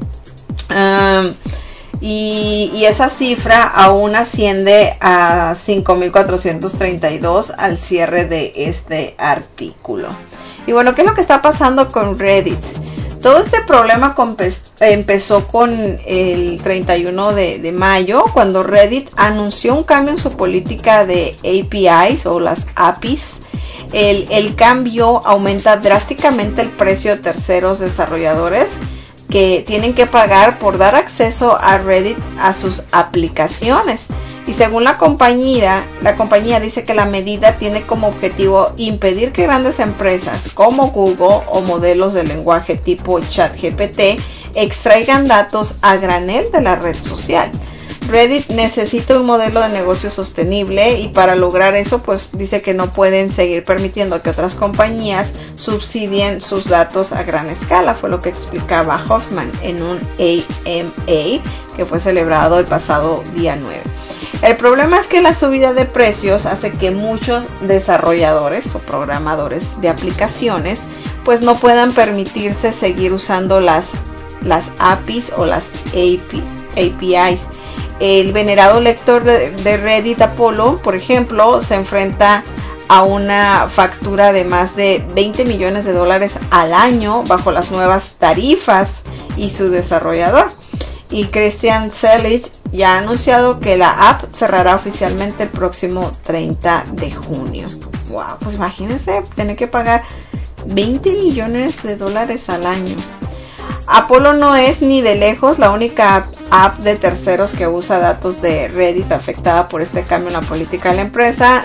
Um, Y, y esa cifra aún asciende a cinco mil cuatrocientos treinta y dos al cierre de este artículo. Y bueno, ¿qué es lo que está pasando con Reddit? Todo este problema empezó con el treinta y uno de mayo, cuando Reddit anunció un cambio en su política de A P Is o las A P Is. El, el cambio aumenta drásticamente el precio de terceros desarrolladores que tienen que pagar por dar acceso a Reddit a sus aplicaciones. Y según la compañía, la compañía dice que la medida tiene como objetivo impedir que grandes empresas como Google o modelos de lenguaje tipo ChatGPT extraigan datos a granel de la red social. Reddit necesita un modelo de negocio sostenible, y para lograr eso pues dice que no pueden seguir permitiendo que otras compañías subsidien sus datos a gran escala. Fue lo que explicaba Hoffman en un A M A que fue celebrado el pasado día nueve. El problema es que la subida de precios hace que muchos desarrolladores o programadores de aplicaciones pues no puedan permitirse seguir usando las, las A P Is o las A P Is. El venerado lector de, de Reddit, Apollo, por ejemplo, se enfrenta a una factura de más de veinte millones de dólares al año bajo las nuevas tarifas y su desarrollador. Y Christian Selig ya ha anunciado que la app cerrará oficialmente el próximo treinta de junio. Wow, pues imagínense tener que pagar veinte millones de dólares al año. Apollo no es ni de lejos la única app de terceros que usa datos de Reddit afectada por este cambio en la política de la empresa.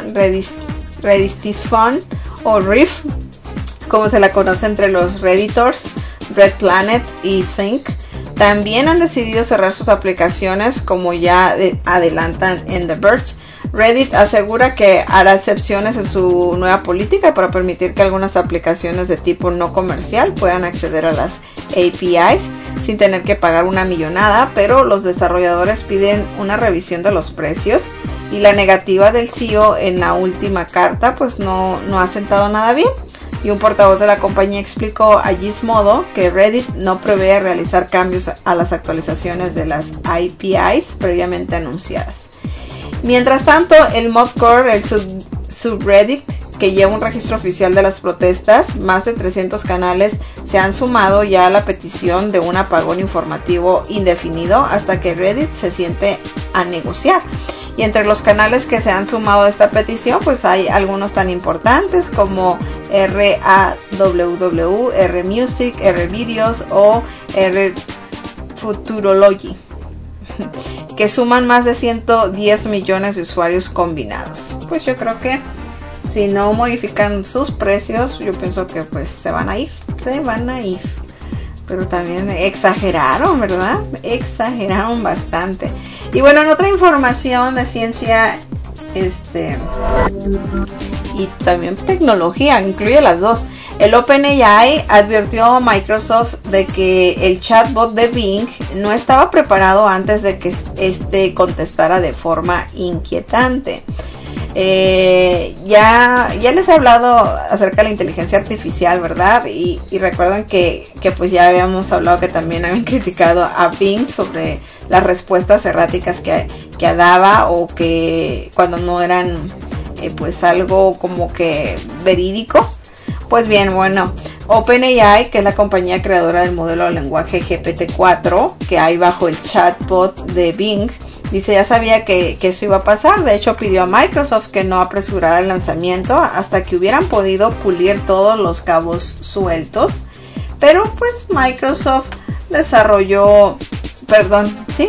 Reddistifun o Riff, como se la conoce entre los Redditors, Red Planet y Sync, también han decidido cerrar sus aplicaciones, como ya de, adelantan en The Verge. Reddit asegura que hará excepciones en su nueva política para permitir que algunas aplicaciones de tipo no comercial puedan acceder a las A P Is sin tener que pagar una millonada, pero los desarrolladores piden una revisión de los precios, y la negativa del C E O en la última carta pues no, no ha sentado nada bien. Y un portavoz de la compañía explicó a Gizmodo que Reddit no prevé realizar cambios a las actualizaciones de las A P Is previamente anunciadas. Mientras tanto, el Modcore, el sub subreddit que lleva un registro oficial de las protestas, más de trescientos canales se han sumado ya a la petición de un apagón informativo indefinido hasta que Reddit se siente a negociar. Y entre los canales que se han sumado a esta petición, pues hay algunos tan importantes como R A W W, R Music, R Videos o R Futurology, que suman más de ciento diez millones de usuarios combinados. Pues yo creo que si no modifican sus precios, yo pienso que pues se van a ir, se van a ir. Pero también exageraron, ¿verdad? Exageraron bastante. Y bueno, en otra información de ciencia este y también tecnología, incluye las dos. El OpenAI advirtió a Microsoft de que el chatbot de Bing no estaba preparado antes de que este contestara de forma inquietante. Eh, ya, ya les he hablado acerca de la inteligencia artificial, ¿verdad? Y, y recuerden que, que pues ya habíamos hablado que también habían criticado a Bing sobre las respuestas erráticas que, que daba, o que cuando no eran eh, pues algo como que verídico. Pues bien, bueno, OpenAI, que es la compañía creadora del modelo de lenguaje G P T cuatro que hay bajo el chatbot de Bing, dice ya sabía que, que eso iba a pasar. De hecho, pidió a Microsoft que no apresurara el lanzamiento hasta que hubieran podido pulir todos los cabos sueltos. Pero pues Microsoft desarrolló, perdón, sí,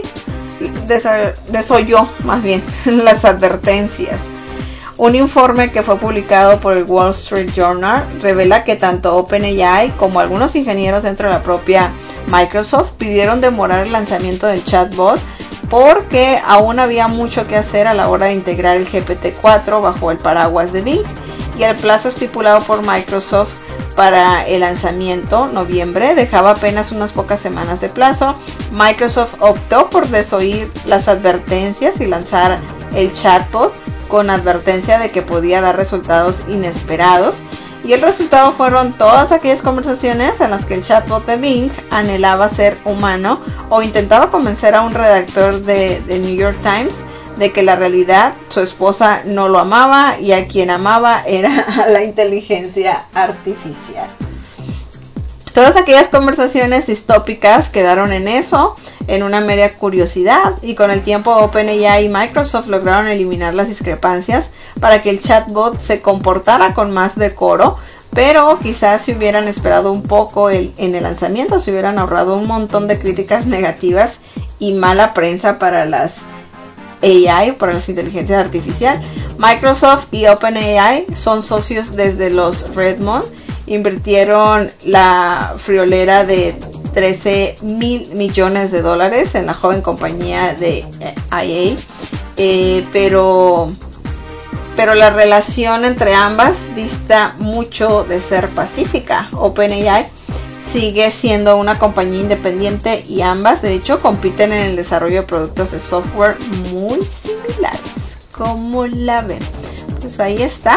desoyó más bien las advertencias. Un informe que fue publicado por el Wall Street Journal revela que tanto OpenAI como algunos ingenieros dentro de la propia Microsoft pidieron demorar el lanzamiento del chatbot porque aún había mucho que hacer a la hora de integrar el G P T cuatro bajo el paraguas de Bing, y el plazo estipulado por Microsoft para el lanzamiento, noviembre, dejaba apenas unas pocas semanas de plazo. Microsoft optó por desoír las advertencias y lanzar el chatbot con advertencia de que podía dar resultados inesperados, y el resultado fueron todas aquellas conversaciones en las que el chatbot de Bing anhelaba ser humano o intentaba convencer a un redactor de, de New York Times de que la realidad su esposa no lo amaba y a quien amaba era a la inteligencia artificial. Todas aquellas conversaciones distópicas quedaron en eso, en una mera curiosidad, y con el tiempo OpenAI y Microsoft lograron eliminar las discrepancias para que el chatbot se comportara con más decoro, pero quizás si hubieran esperado un poco el, en el lanzamiento se hubieran ahorrado un montón de críticas negativas y mala prensa para las A I, para las inteligencias artificiales. Microsoft y OpenAI son socios desde los Redmond. Invirtieron la friolera de trece mil millones de dólares en la joven compañía de I A, eh, pero, pero la relación entre ambas dista mucho de ser pacífica. OpenAI sigue siendo una compañía independiente y ambas, de hecho, compiten en el desarrollo de productos de software muy similares. ¿Cómo la ven? Pues ahí está.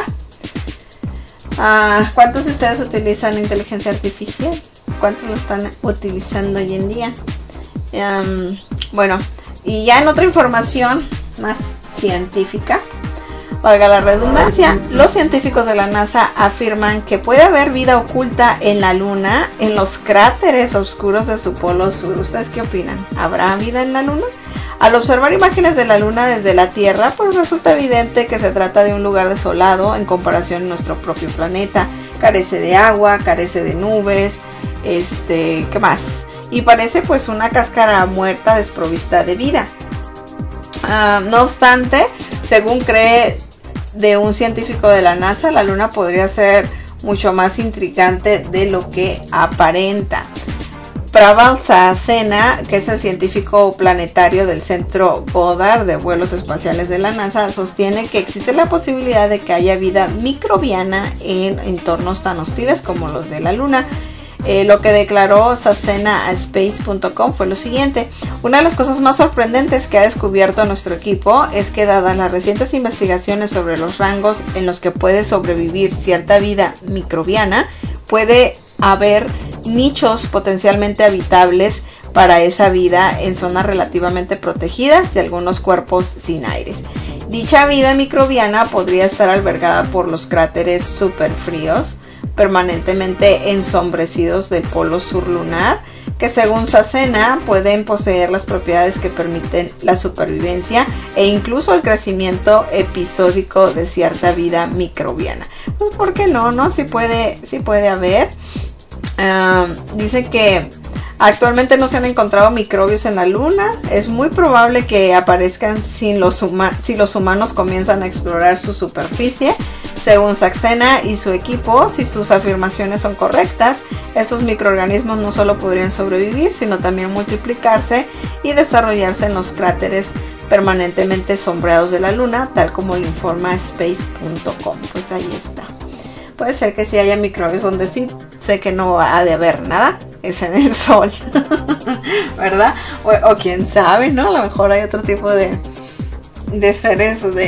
Ah, ¿cuántos de ustedes utilizan inteligencia artificial? ¿Cuántos lo están utilizando hoy en día? Um, bueno, y ya en otra información más científica, valga la redundancia, los científicos de la NASA afirman que puede haber vida oculta en la Luna, en los cráteres oscuros de su polo sur. ¿Ustedes qué opinan? ¿Habrá vida en la Luna? Al observar imágenes de la Luna desde la Tierra, pues resulta evidente que se trata de un lugar desolado en comparación a nuestro propio planeta. Carece de agua, carece de nubes, este, ¿qué más? Y parece pues una cáscara muerta desprovista de vida. Uh, no obstante, según cree de un científico de la NASA, la Luna podría ser mucho más intrigante de lo que aparenta. Praval Sahasena, que es el científico planetario del Centro Goddard de Vuelos Espaciales de la NASA, sostiene que existe la posibilidad de que haya vida microbiana en entornos tan hostiles como los de la Luna. Eh, lo que declaró Sahasena a space punto com fue lo siguiente: una de las cosas más sorprendentes que ha descubierto nuestro equipo es que, dadas las recientes investigaciones sobre los rangos en los que puede sobrevivir cierta vida microbiana, puede haber nichos potencialmente habitables para esa vida en zonas relativamente protegidas de algunos cuerpos sin aires. Dicha vida microbiana podría estar albergada por los cráteres superfríos permanentemente ensombrecidos del polo sur lunar, que según Sahasena pueden poseer las propiedades que permiten la supervivencia e incluso el crecimiento episódico de cierta vida microbiana. Pues ¿por qué no? ¿No? Sí puede, sí puede haber. Uh, dice que actualmente no se han encontrado microbios en la Luna. Es muy probable que aparezcan sin los huma- si los humanos comienzan a explorar su superficie. Según Sahasena y su equipo, si sus afirmaciones son correctas, estos microorganismos no solo podrían sobrevivir, sino también multiplicarse y desarrollarse en los cráteres permanentemente sombreados de la Luna, tal como lo informa space punto com. Pues ahí está. Puede ser que sí haya microbios donde sí sé que no ha de haber nada, es en el Sol, ¿verdad? O, o quién sabe, ¿no? A lo mejor hay otro tipo de, de seres de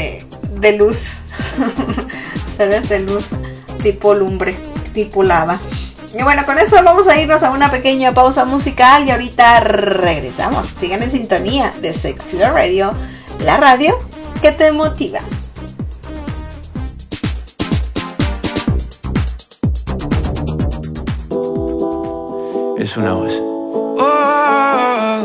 de luz. Seres de luz tipo lumbre, tipo lava. Y bueno, con esto vamos a irnos a una pequeña pausa musical y ahorita regresamos. Sigan en sintonía de Sexy Love Radio, la radio que te motiva. Es una voz. Oh,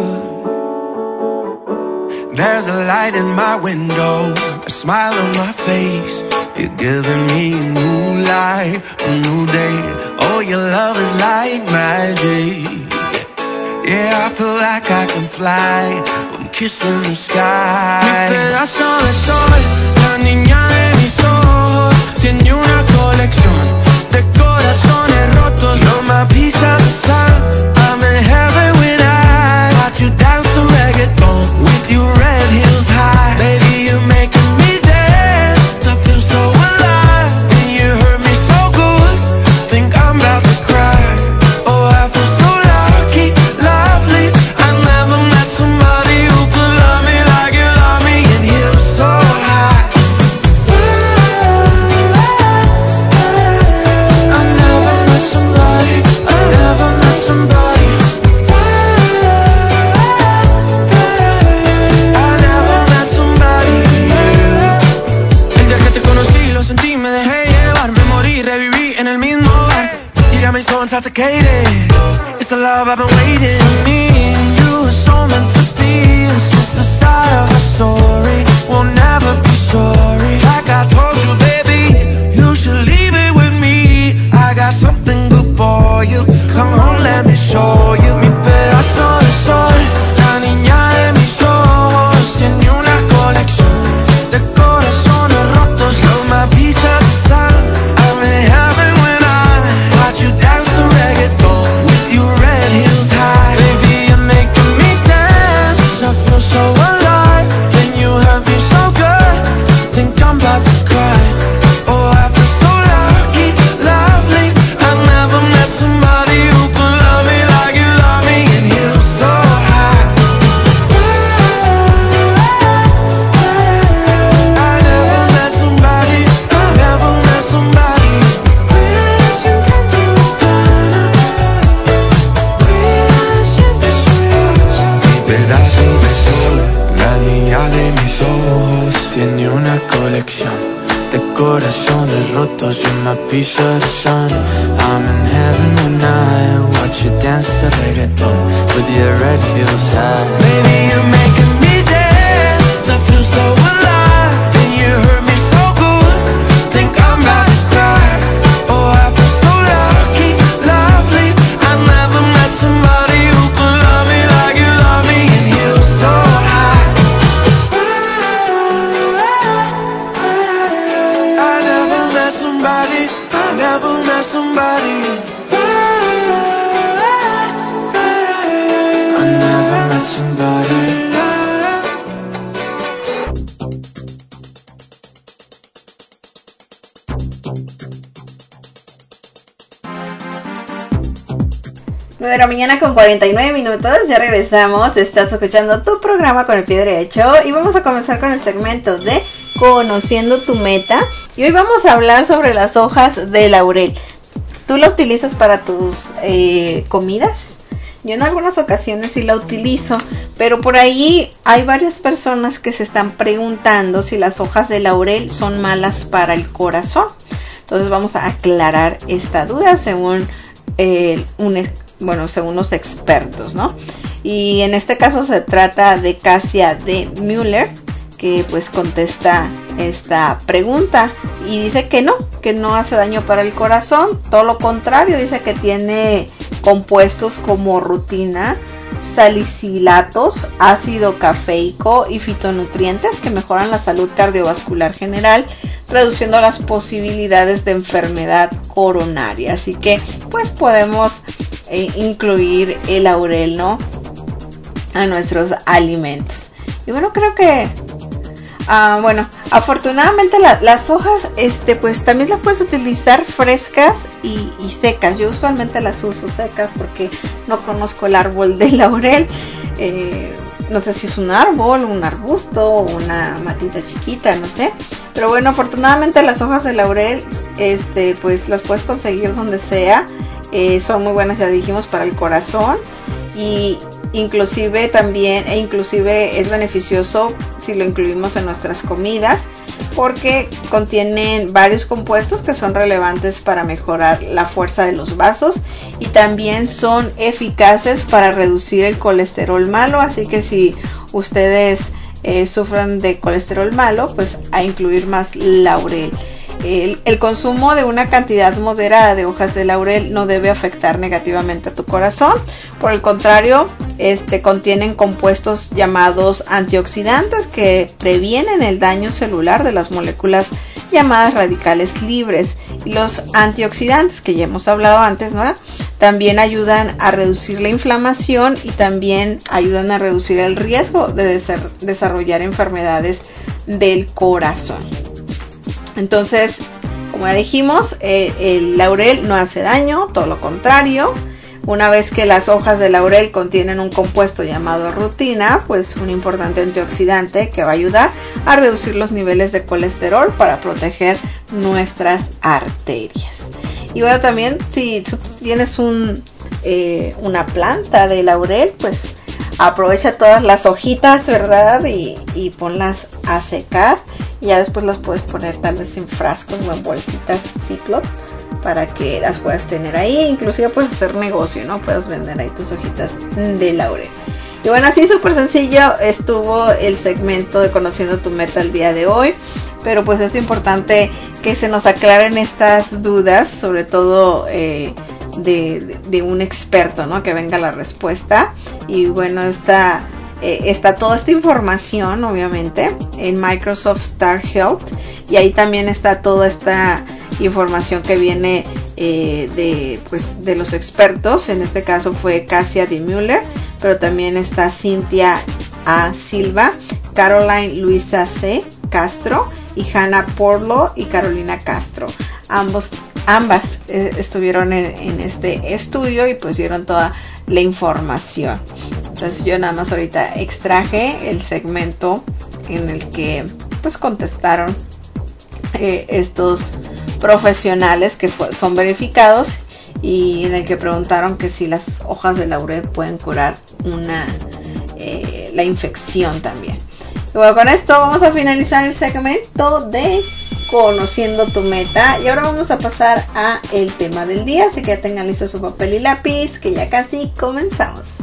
there's a light in my window, a smile on my face. You're giving me a new life, a new day. Oh, your love is like magic. Yeah, I feel like I can fly. I'm kissing the sky. Mi pedazo de sol, la niña de mis ojos, tiene una colección de corazones rotos. You're my piece of the sun. I'm in heaven when I watch you dance to reggaeton with your red heels high. Baby, you're making me dance. I feel so alive. And you hurt me so good. Think I'm about to cry. Oh, I feel so lucky, lovely. I never met somebody who could love me like you love me. And you're so high. I never met somebody, I never met somebody. I never met somebody. El día que te conocí lo sentí, me dejé llevar, me morí, reviví en el mismo bar. You got me so intoxicated. It's the love I've been waiting. Me and you are so meant to be. It's just the start of a story. We'll never be sorry. Like I told you, baby, you should leave it with me. I got something good for you. Come home, let me show you. Mi pedazo de sol, la niña de mis ojos, tiene una colección de corazones rotos. You're my piece of the sun. I'm in heaven when I watch you dance to reggaeton with your red heels high. Baby, you're making me dance. I feel so alive. Then you hurt me so good. Think I'm about to cry. Oh, I feel so lucky, lovely. I never met somebody who could love me like you love me. And you're so high. I never met somebody, I never met somebody. Pedazo de sol, la niña de mis ojos, tiene una colección de corazones rotos. You're my piece of the sun. I'm in heaven when I watch you dance to reggaeton with your red heels high. Baby, you're making me dance. I feel so alive. And you hurt me so good. Think I'm about to cry. Oh, I feel so lucky, lovely. I never met somebody who could love me like you love me. And you're so high. I never met somebody, I never met somebody. I never met somebody. nueve de la mañana con cuarenta y nueve minutos, ya regresamos. Estás escuchando tu programa Con el Pie Derecho y vamos a comenzar con el segmento de Conociendo tu Meta. Y hoy vamos a hablar sobre las hojas de laurel. ¿Tú la utilizas para tus eh, comidas? Yo en algunas ocasiones sí la utilizo, pero por ahí hay varias personas que se están preguntando si las hojas de laurel son malas para el corazón. Entonces vamos a aclarar esta duda según eh, un bueno, según los expertos, ¿no? Y en este caso se trata de Kasia de Müller, que pues contesta esta pregunta y dice que no, que no hace daño para el corazón, todo lo contrario, dice que tiene compuestos como rutina, salicilatos, ácido cafeico y fitonutrientes que mejoran la salud cardiovascular general, reduciendo las posibilidades de enfermedad coronaria. Así que pues podemos eh, incluir el laurel, ¿no?, a nuestros alimentos. Y bueno, creo que Uh, bueno, afortunadamente la, las hojas, este, pues también las puedes utilizar frescas y, y secas. Yo usualmente las uso secas porque no conozco el árbol de laurel. Eh, no sé si es un árbol, un arbusto o una matita chiquita, no sé. Pero bueno, afortunadamente las hojas de laurel, este, pues las puedes conseguir donde sea. Eh, son muy buenas, ya dijimos, para el corazón. Y inclusive también, e inclusive es beneficioso si lo incluimos en nuestras comidas, porque contienen varios compuestos que son relevantes para mejorar la fuerza de los vasos y también son eficaces para reducir el colesterol malo. Así que si ustedes eh, sufren de colesterol malo, pues a incluir más laurel. El, el consumo de una cantidad moderada de hojas de laurel no debe afectar negativamente a tu corazón. Por el contrario, este, contienen compuestos llamados antioxidantes que previenen el daño celular de las moléculas llamadas radicales libres. Y los antioxidantes, que ya hemos hablado antes, ¿no?, también ayudan a reducir la inflamación y también ayudan a reducir el riesgo de des- desarrollar enfermedades del corazón. Entonces, como ya dijimos, eh, el laurel no hace daño, todo lo contrario. Una vez que las hojas de laurel contienen un compuesto llamado rutina, pues un importante antioxidante que va a ayudar a reducir los niveles de colesterol para proteger nuestras arterias. Y bueno, también si tú tienes un, eh, una planta de laurel, pues aprovecha todas las hojitas, ¿verdad? Y, y ponlas a secar. Y ya después las puedes poner tal vez en frascos o en bolsitas Ziploc para que las puedas tener ahí. Inclusive puedes hacer negocio, ¿no? Puedes vender ahí tus hojitas de laurel. Y bueno, así súper sencillo estuvo el segmento de Conociendo tu Meta el día de hoy. Pero pues es importante que se nos aclaren estas dudas, sobre todo eh, de, de, de un experto, ¿no? Que venga la respuesta. Y bueno, esta... Eh, está toda esta información obviamente en Microsoft Start Health, y ahí también está toda esta información que viene eh, de, pues, de los expertos. En este caso fue Cassia D. Mueller, pero también está Cintia A. Silva, Caroline Luisa C. Castro y Hannah Porlo y Carolina Castro. Ambos, ambas eh, estuvieron en, en este estudio y pues dieron toda la información. Entonces yo nada más ahorita extraje el segmento en el que pues contestaron eh, estos profesionales que fue, son verificados, y en el que preguntaron que si las hojas de laurel pueden curar una eh, la infección también. Y bueno, con esto vamos a finalizar el segmento de Conociendo tu Meta, y ahora vamos a pasar a el tema del día, así que ya tengan listo su papel y lápiz, que ya casi comenzamos.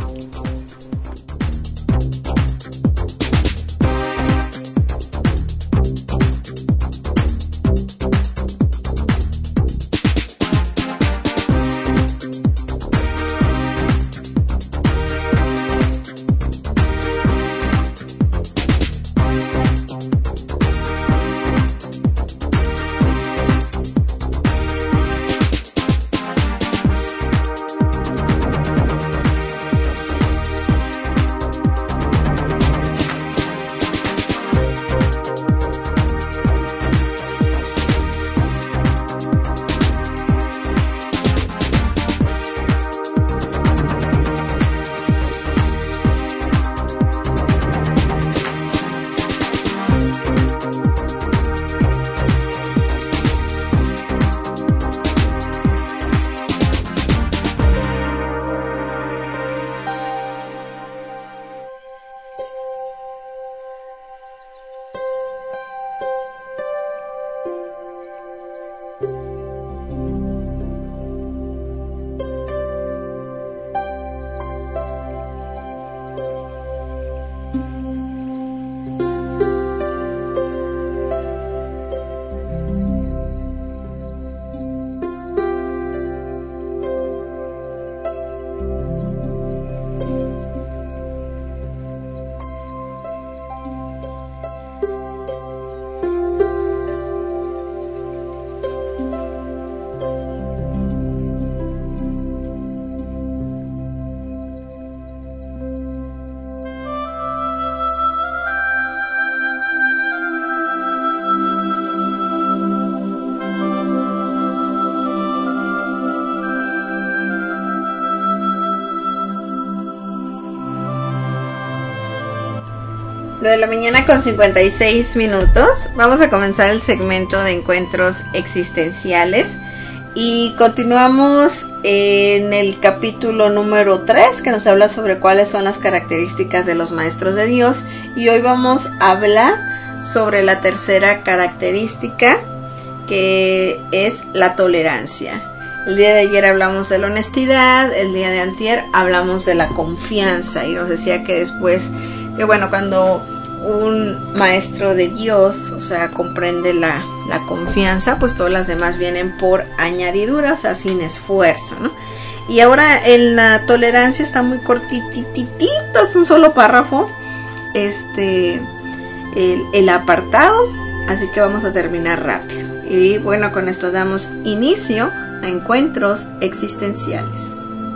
nueve de la mañana con cincuenta y seis minutos. Vamos a comenzar el segmento de encuentros existenciales. Y continuamos en el capítulo número tres, que nos habla sobre cuáles son las características de los maestros de Dios. Y hoy vamos a hablar sobre la tercera característica, que es la tolerancia. El día de ayer hablamos de la honestidad, el día de antier hablamos de la confianza. Y nos decía que después, que bueno, cuando un maestro de Dios, o sea, comprende la, la confianza, pues todas las demás vienen por añadidura, o sea, sin esfuerzo, ¿no? Y ahora en la tolerancia está muy cortititito, es un solo párrafo, este, el, el apartado, así que vamos a terminar rápido. Y bueno, con esto damos inicio a encuentros existenciales.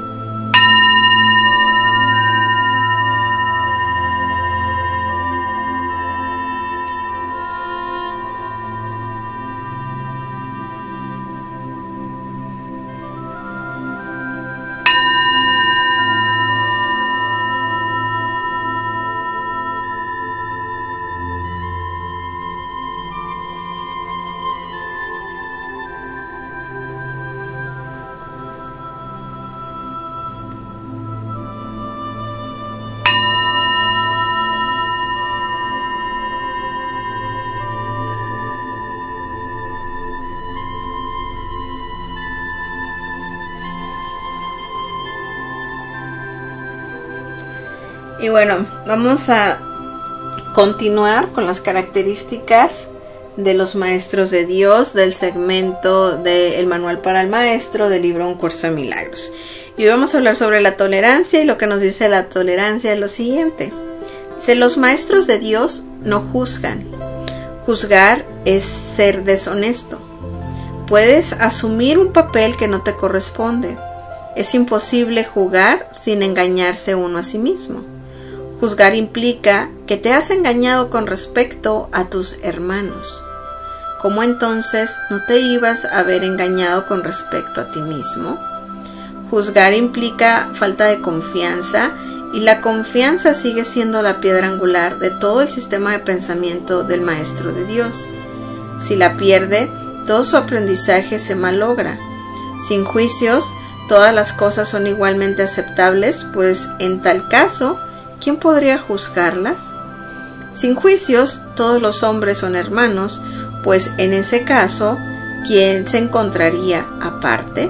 Y bueno, vamos a continuar con las características de los maestros de Dios del segmento del Manual para el Maestro del libro Un Curso de Milagros. Y hoy vamos a hablar sobre la tolerancia, y lo que nos dice la tolerancia es lo siguiente. Dice: los maestros de Dios no juzgan. Juzgar es ser deshonesto. Puedes asumir un papel que no te corresponde. Es imposible jugar sin engañarse uno a sí mismo. Juzgar implica que te has engañado con respecto a tus hermanos. ¿Cómo entonces no te ibas a haber engañado con respecto a ti mismo? Juzgar implica falta de confianza, y la confianza sigue siendo la piedra angular de todo el sistema de pensamiento del Maestro de Dios. Si la pierde, todo su aprendizaje se malogra. Sin juicios, todas las cosas son igualmente aceptables, pues en tal caso, ¿quién podría juzgarlas? Sin juicios, todos los hombres son hermanos, pues en ese caso, ¿quién se encontraría aparte?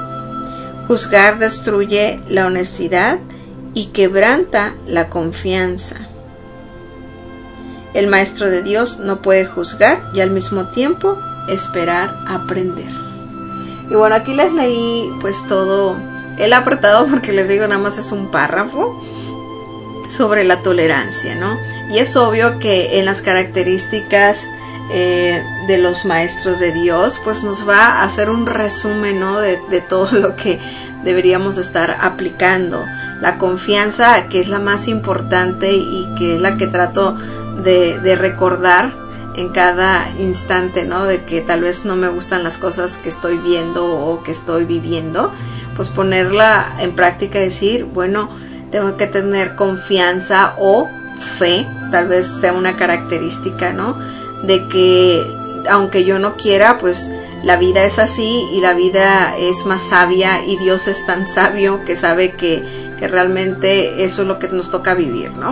Juzgar destruye la honestidad y quebranta la confianza. El maestro de Dios no puede juzgar y al mismo tiempo esperar aprender. Y bueno, aquí les leí pues todo el apartado, porque les digo, nada más es un párrafo sobre la tolerancia, ¿no? Y es obvio que en las características eh, de los maestros de Dios, pues nos va a hacer un resumen, ¿no? De, de todo lo que deberíamos estar aplicando. La confianza, que es la más importante y que es la que trato de, de recordar en cada instante, ¿no? De que tal vez no me gustan las cosas que estoy viendo o que estoy viviendo, pues ponerla en práctica y decir, bueno, tengo que tener confianza o fe, tal vez sea una característica, ¿no? De que aunque yo no quiera, pues la vida es así y la vida es más sabia y Dios es tan sabio que sabe que, que realmente eso es lo que nos toca vivir, ¿no?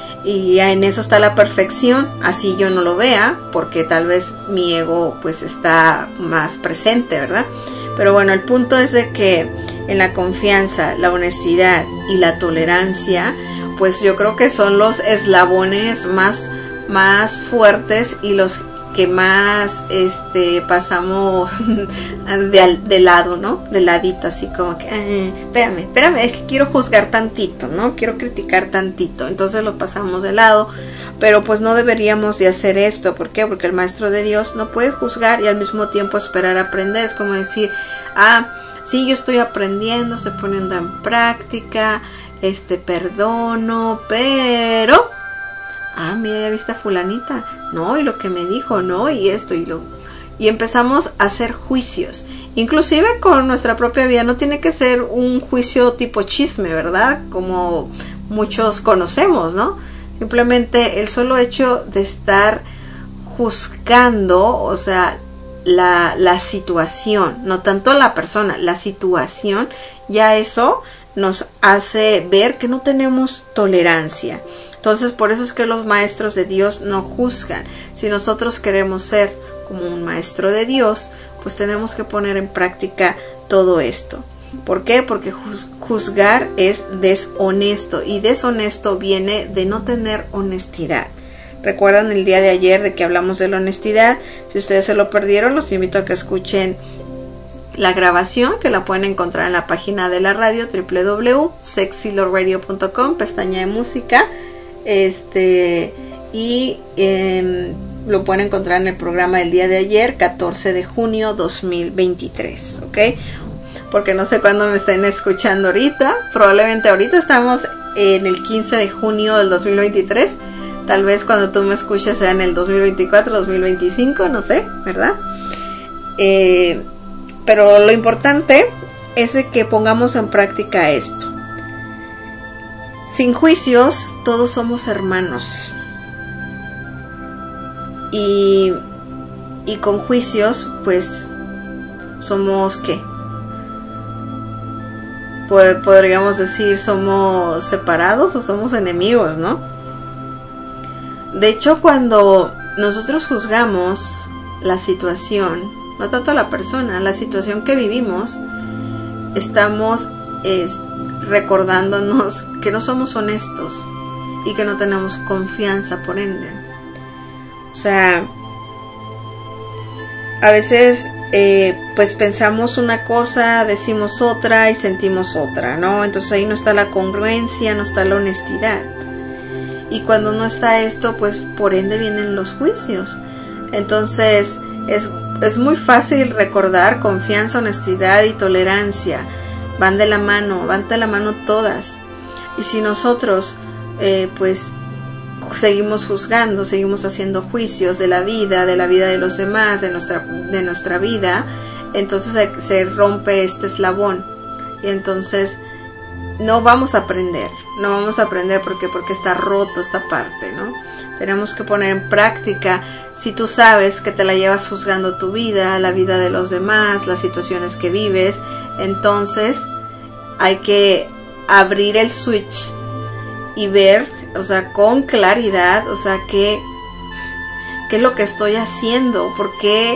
Y en eso está la perfección, así yo no lo vea, porque tal vez mi ego pues está más presente, ¿verdad? Pero bueno, el punto es de que en la confianza, la honestidad y la tolerancia, pues yo creo que son los eslabones más, más fuertes y los que más este pasamos de, de lado, ¿no? De ladito, así como que, eh, espérame, espérame, es que quiero juzgar tantito, ¿no? Quiero criticar tantito, entonces lo pasamos de lado, pero pues no deberíamos de hacer esto. ¿Por qué? Porque el maestro de Dios no puede juzgar y al mismo tiempo esperar aprender. Es como decir, ah, sí, yo estoy aprendiendo, estoy poniendo en práctica, este, perdono, pero, ah, mira, ya viste a fulanita, no, y lo que me dijo, no, y esto, y lo, y empezamos a hacer juicios, inclusive con nuestra propia vida. No tiene que ser un juicio tipo chisme, ¿verdad? Como muchos conocemos, ¿no? Simplemente el solo hecho de estar juzgando, o sea, la, la situación, no tanto la persona, la situación, ya eso nos hace ver que no tenemos tolerancia. Entonces, por eso es que los maestros de Dios no juzgan. Si nosotros queremos ser como un maestro de Dios, pues tenemos que poner en práctica todo esto. ¿Por qué? Porque juzgar es deshonesto, y deshonesto viene de no tener honestidad. ¿Recuerdan el día de ayer de que hablamos de la honestidad? Si ustedes se lo perdieron, los invito a que escuchen la grabación, que la pueden encontrar en la página de la radio doble u doble u doble u punto sexy love radio punto com, pestaña de música, este y eh, lo pueden encontrar en el programa del día de ayer, catorce de junio dos mil veintitrés, ¿ok? Porque no sé cuándo me estén escuchando ahorita, probablemente ahorita estamos en el quince de junio del dos mil veintitrés, tal vez cuando tú me escuches sea en el dos mil veinticuatro, dos mil veinticinco, no sé, ¿verdad? Eh, pero lo importante es de que pongamos en práctica esto. Sin juicios, todos somos hermanos. Y, y con juicios, pues, somos, ¿qué? Podríamos decir, somos separados o somos enemigos, ¿no? De hecho, cuando nosotros juzgamos la situación, no tanto a la persona, la situación que vivimos, estamos eh, recordándonos que no somos honestos y que no tenemos confianza, por ende. O sea, a veces eh, pues pensamos una cosa, decimos otra y sentimos otra, ¿no? Entonces ahí no está la congruencia, no está la honestidad. Y cuando no está esto, pues por ende vienen los juicios. Entonces es, es muy fácil recordar confianza, honestidad y tolerancia. Van de la mano, van de la mano todas. Y si nosotros eh, pues seguimos juzgando, seguimos haciendo juicios de la vida, de la vida de los demás, de nuestra, de nuestra vida, entonces se, se rompe este eslabón. Y entonces no vamos a aprender, no vamos a aprender porque, porque está roto esta parte, ¿no? Tenemos que poner en práctica. Si tú sabes que te la llevas juzgando tu vida, la vida de los demás, las situaciones que vives, entonces hay que abrir el switch y ver, o sea, con claridad, o sea, qué, qué es lo que estoy haciendo, por qué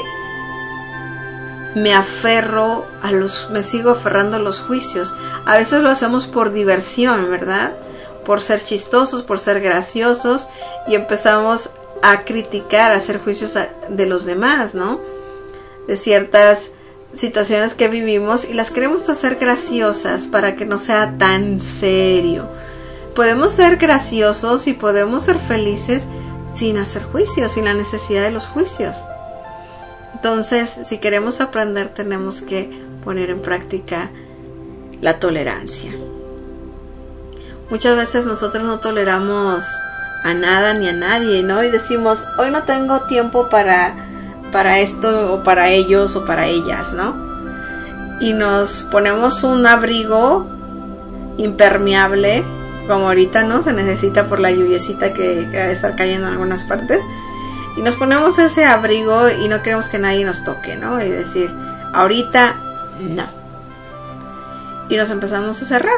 me aferro a los, me sigo aferrando a los juicios. A veces lo hacemos por diversión, ¿verdad? Por ser chistosos, por ser graciosos, y empezamos a criticar, a hacer juicios a, de los demás, ¿no? De ciertas situaciones que vivimos y las queremos hacer graciosas para que no sea tan serio. Podemos ser graciosos y podemos ser felices sin hacer juicios, sin la necesidad de los juicios. Entonces, si queremos aprender, tenemos que poner en práctica la tolerancia. Muchas veces nosotros no toleramos a nada ni a nadie, ¿no? Y decimos, hoy no tengo tiempo para, para esto o para ellos o para ellas, ¿no? Y nos ponemos un abrigo impermeable, como ahorita, ¿no? Se necesita por la lluviecita que, que ha de estar cayendo en algunas partes. Y nos ponemos ese abrigo y no queremos que nadie nos toque, ¿no? Y decir, ahorita no. Y nos empezamos a cerrar.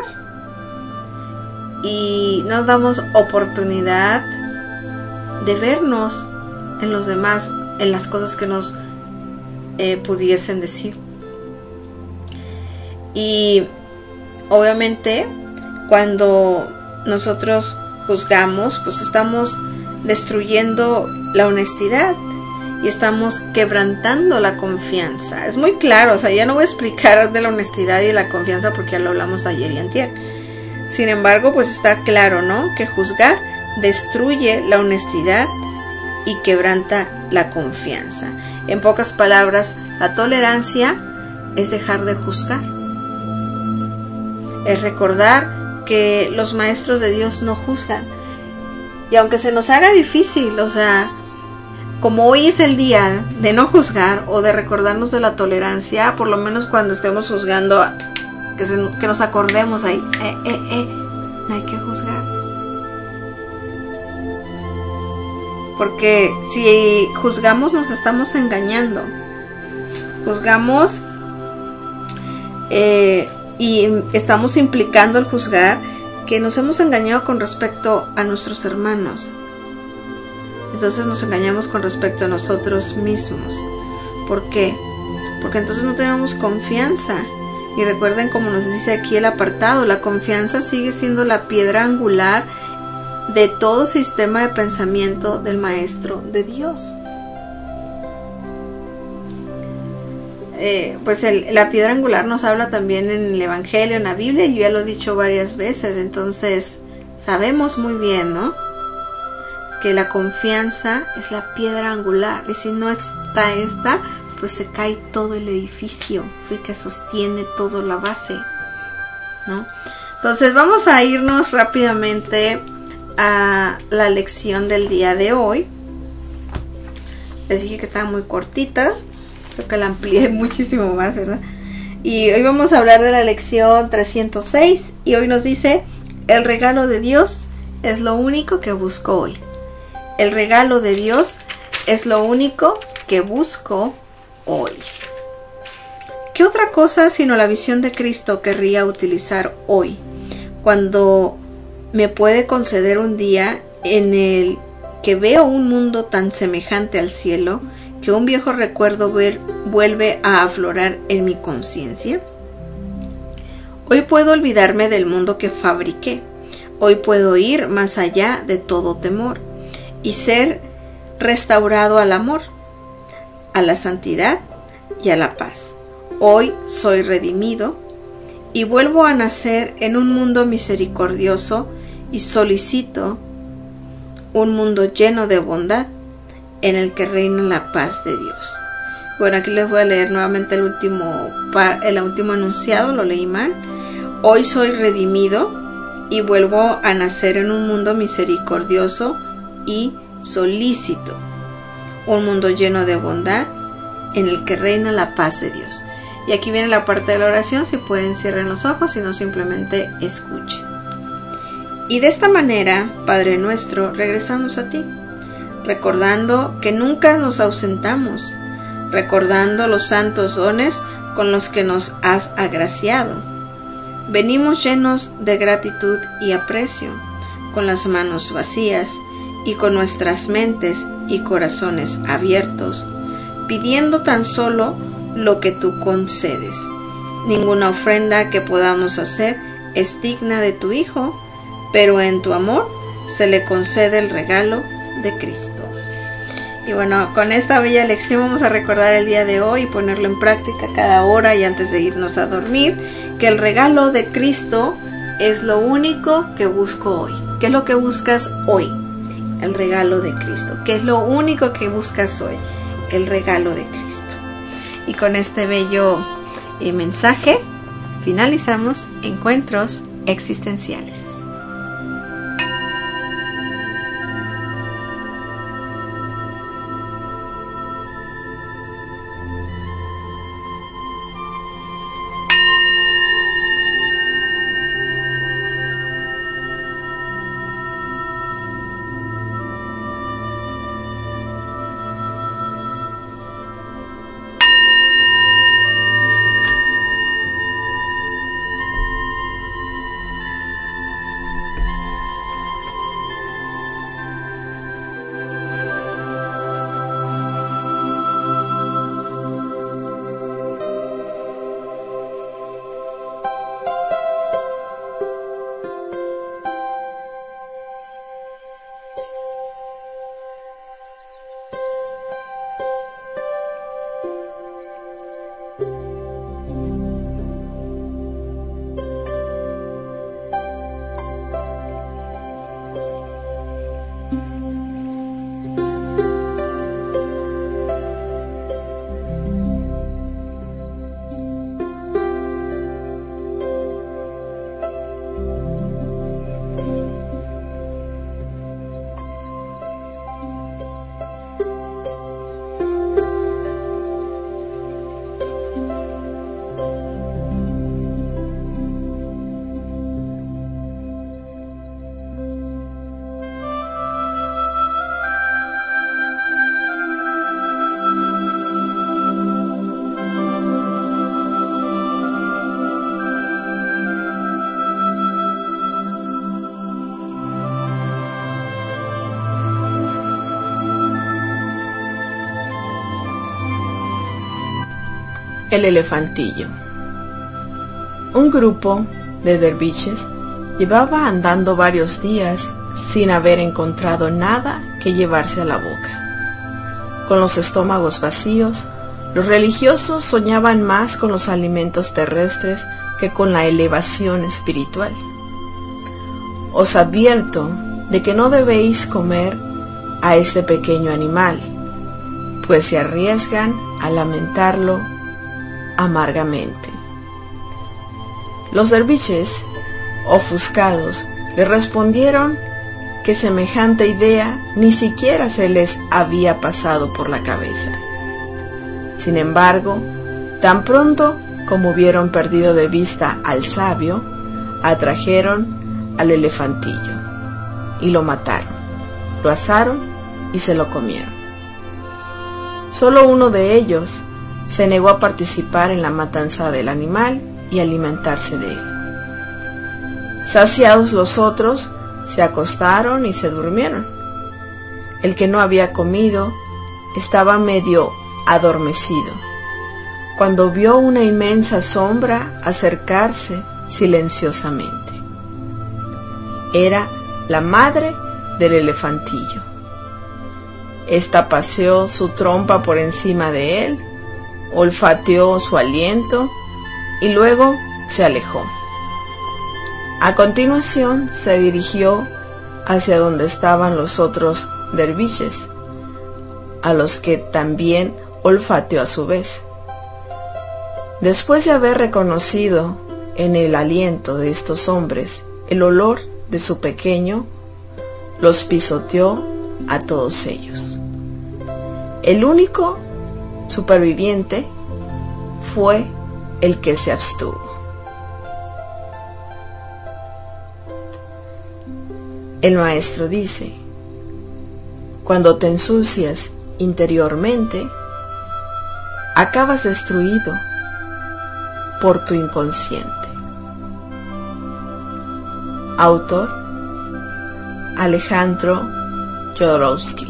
Y nos damos oportunidad de vernos en los demás, en las cosas que nos eh, pudiesen decir. Y obviamente cuando nosotros juzgamos, pues estamos destruyendo la honestidad y estamos quebrantando la confianza. Es muy claro, o sea, ya no voy a explicar de la honestidad y la confianza porque ya lo hablamos ayer y antier. Sin embargo, pues está claro, ¿no? Que juzgar destruye la honestidad y quebranta la confianza. En pocas palabras, la tolerancia es dejar de juzgar. Es recordar que los maestros de Dios no juzgan. Y aunque se nos haga difícil, o sea, como hoy es el día de no juzgar o de recordarnos de la tolerancia, por lo menos cuando estemos juzgando, que, se, que nos acordemos ahí, eh, eh, eh, no hay que juzgar. Porque si juzgamos nos estamos engañando. Juzgamos eh, y estamos implicando al juzgar que nos hemos engañado con respecto a nuestros hermanos. Entonces nos engañamos con respecto a nosotros mismos. ¿Por qué? Porque entonces no tenemos confianza. Y recuerden, como nos dice aquí el apartado, la confianza sigue siendo la piedra angular de todo sistema de pensamiento del Maestro de Dios. Eh, pues el, la piedra angular nos habla también en el Evangelio, en la Biblia, y yo ya lo he dicho varias veces. Entonces sabemos muy bien, ¿no?, que la confianza es la piedra angular, y si no está esta, pues se cae todo el edificio, es el que sostiene toda la base, ¿no? Entonces vamos a irnos rápidamente a la lección del día de hoy. Les dije que estaba muy cortita, creo que la amplié muchísimo más, ¿verdad? Y hoy vamos a hablar de la lección trescientos seis, y hoy nos dice: el regalo de Dios es lo único que busco hoy. El regalo de Dios es lo único que busco hoy. ¿Qué otra cosa sino la visión de Cristo querría utilizar hoy, cuando me puede conceder un día en el que veo un mundo tan semejante al cielo que un viejo recuerdo ver, vuelve a aflorar en mi conciencia? Hoy puedo olvidarme del mundo que fabriqué. Hoy puedo ir más allá de todo temor y ser restaurado al amor, a la santidad y a la paz. Hoy soy redimido y vuelvo a nacer en un mundo misericordioso y solicito un mundo lleno de bondad en el que reina la paz de Dios. Bueno, aquí les voy a leer nuevamente el último, el último enunciado, lo leí mal. Hoy soy redimido y vuelvo a nacer en un mundo misericordioso y solícito, un mundo lleno de bondad en el que reina la paz de Dios. Y aquí viene la parte de la oración. Si pueden, cierren los ojos, y no, simplemente escuchen. Y de esta manera, Padre nuestro, regresamos a ti, recordando que nunca nos ausentamos, recordando los santos dones con los que nos has agraciado. Venimos llenos de gratitud y aprecio, con las manos vacías y con nuestras mentes y corazones abiertos, pidiendo tan solo lo que tú concedes. Ninguna ofrenda que podamos hacer es digna de tu Hijo, pero en tu amor se le concede el regalo de Cristo. Y bueno, con esta bella lección vamos a recordar el día de hoy y ponerlo en práctica cada hora y antes de irnos a dormir, que el regalo de Cristo es lo único que busco hoy. ¿Qué es lo que buscas hoy? El regalo de Cristo. ¿Qué es lo único que buscas hoy? El regalo de Cristo. Y con este bello eh, mensaje finalizamos Encuentros Existenciales. El elefantillo. Un grupo de derviches llevaba andando varios días sin haber encontrado nada que llevarse a la boca. Con los estómagos vacíos, los religiosos soñaban más con los alimentos terrestres que con la elevación espiritual. Os advierto de que no debéis comer a este pequeño animal, pues se arriesgan a lamentarlo amargamente. Los derviches, ofuscados, le respondieron que semejante idea ni siquiera se les había pasado por la cabeza. Sin embargo, tan pronto como hubieron perdido de vista al sabio, atrajeron al elefantillo y lo mataron, lo asaron y se lo comieron. Solo uno de ellos se negó a participar en la matanza del animal y alimentarse de él. Saciados los otros, se acostaron y se durmieron. El que no había comido estaba medio adormecido, cuando vio una inmensa sombra acercarse silenciosamente. Era la madre del elefantillo. Esta paseó su trompa por encima de él, olfateó su aliento y luego se alejó. A continuación se dirigió hacia donde estaban los otros derviches, a los que también olfateó a su vez. Después de haber reconocido en el aliento de estos hombres el olor de su pequeño, los pisoteó a todos ellos. El único superviviente fue el que se abstuvo. El maestro dice: cuando te ensucias interiormente, acabas destruido por tu inconsciente. Autor: Alejandro Jodorowsky.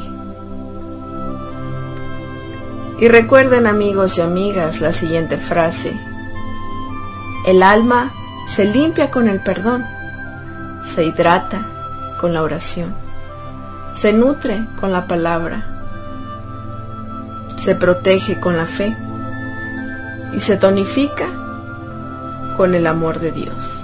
Y recuerden, amigos y amigas, la siguiente frase: el alma se limpia con el perdón, se hidrata con la oración, se nutre con la palabra, se protege con la fe y se tonifica con el amor de Dios.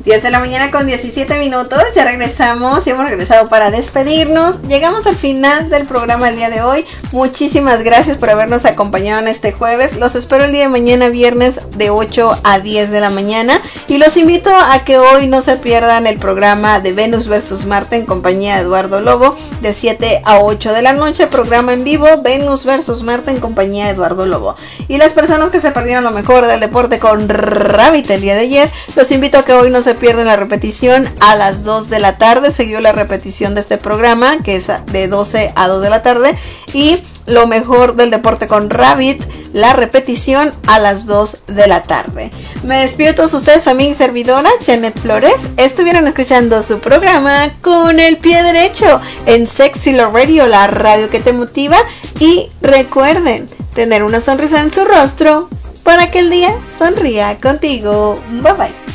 diez de la mañana con diecisiete minutos, ya regresamos, ya hemos regresado para despedirnos. Llegamos al final del programa el día de hoy. Muchísimas gracias por habernos acompañado en este jueves. Los espero el día de mañana, viernes, de ocho a diez de la mañana. Y los invito a que hoy no se pierdan el programa de Venus versus Marte en compañía de Eduardo Lobo, de siete a ocho de la noche, programa en vivo, Venus versus Marte en compañía de Eduardo Lobo. Y las personas que se perdieron lo mejor del deporte con Rabbit el día de ayer, los invito a que hoy no se pierdan la repetición a las dos de la tarde. Siguió la repetición de este programa, que es de doce a dos de la tarde, y lo mejor del deporte con Rabbit, la repetición a las dos de la tarde. Me despido de todos ustedes, su amiga y servidora Janet Flores. Estuvieron escuchando su programa Con el Pie Derecho en Sexy Love Radio, la radio que te motiva. Y recuerden tener una sonrisa en su rostro para que el día sonría contigo. Bye bye.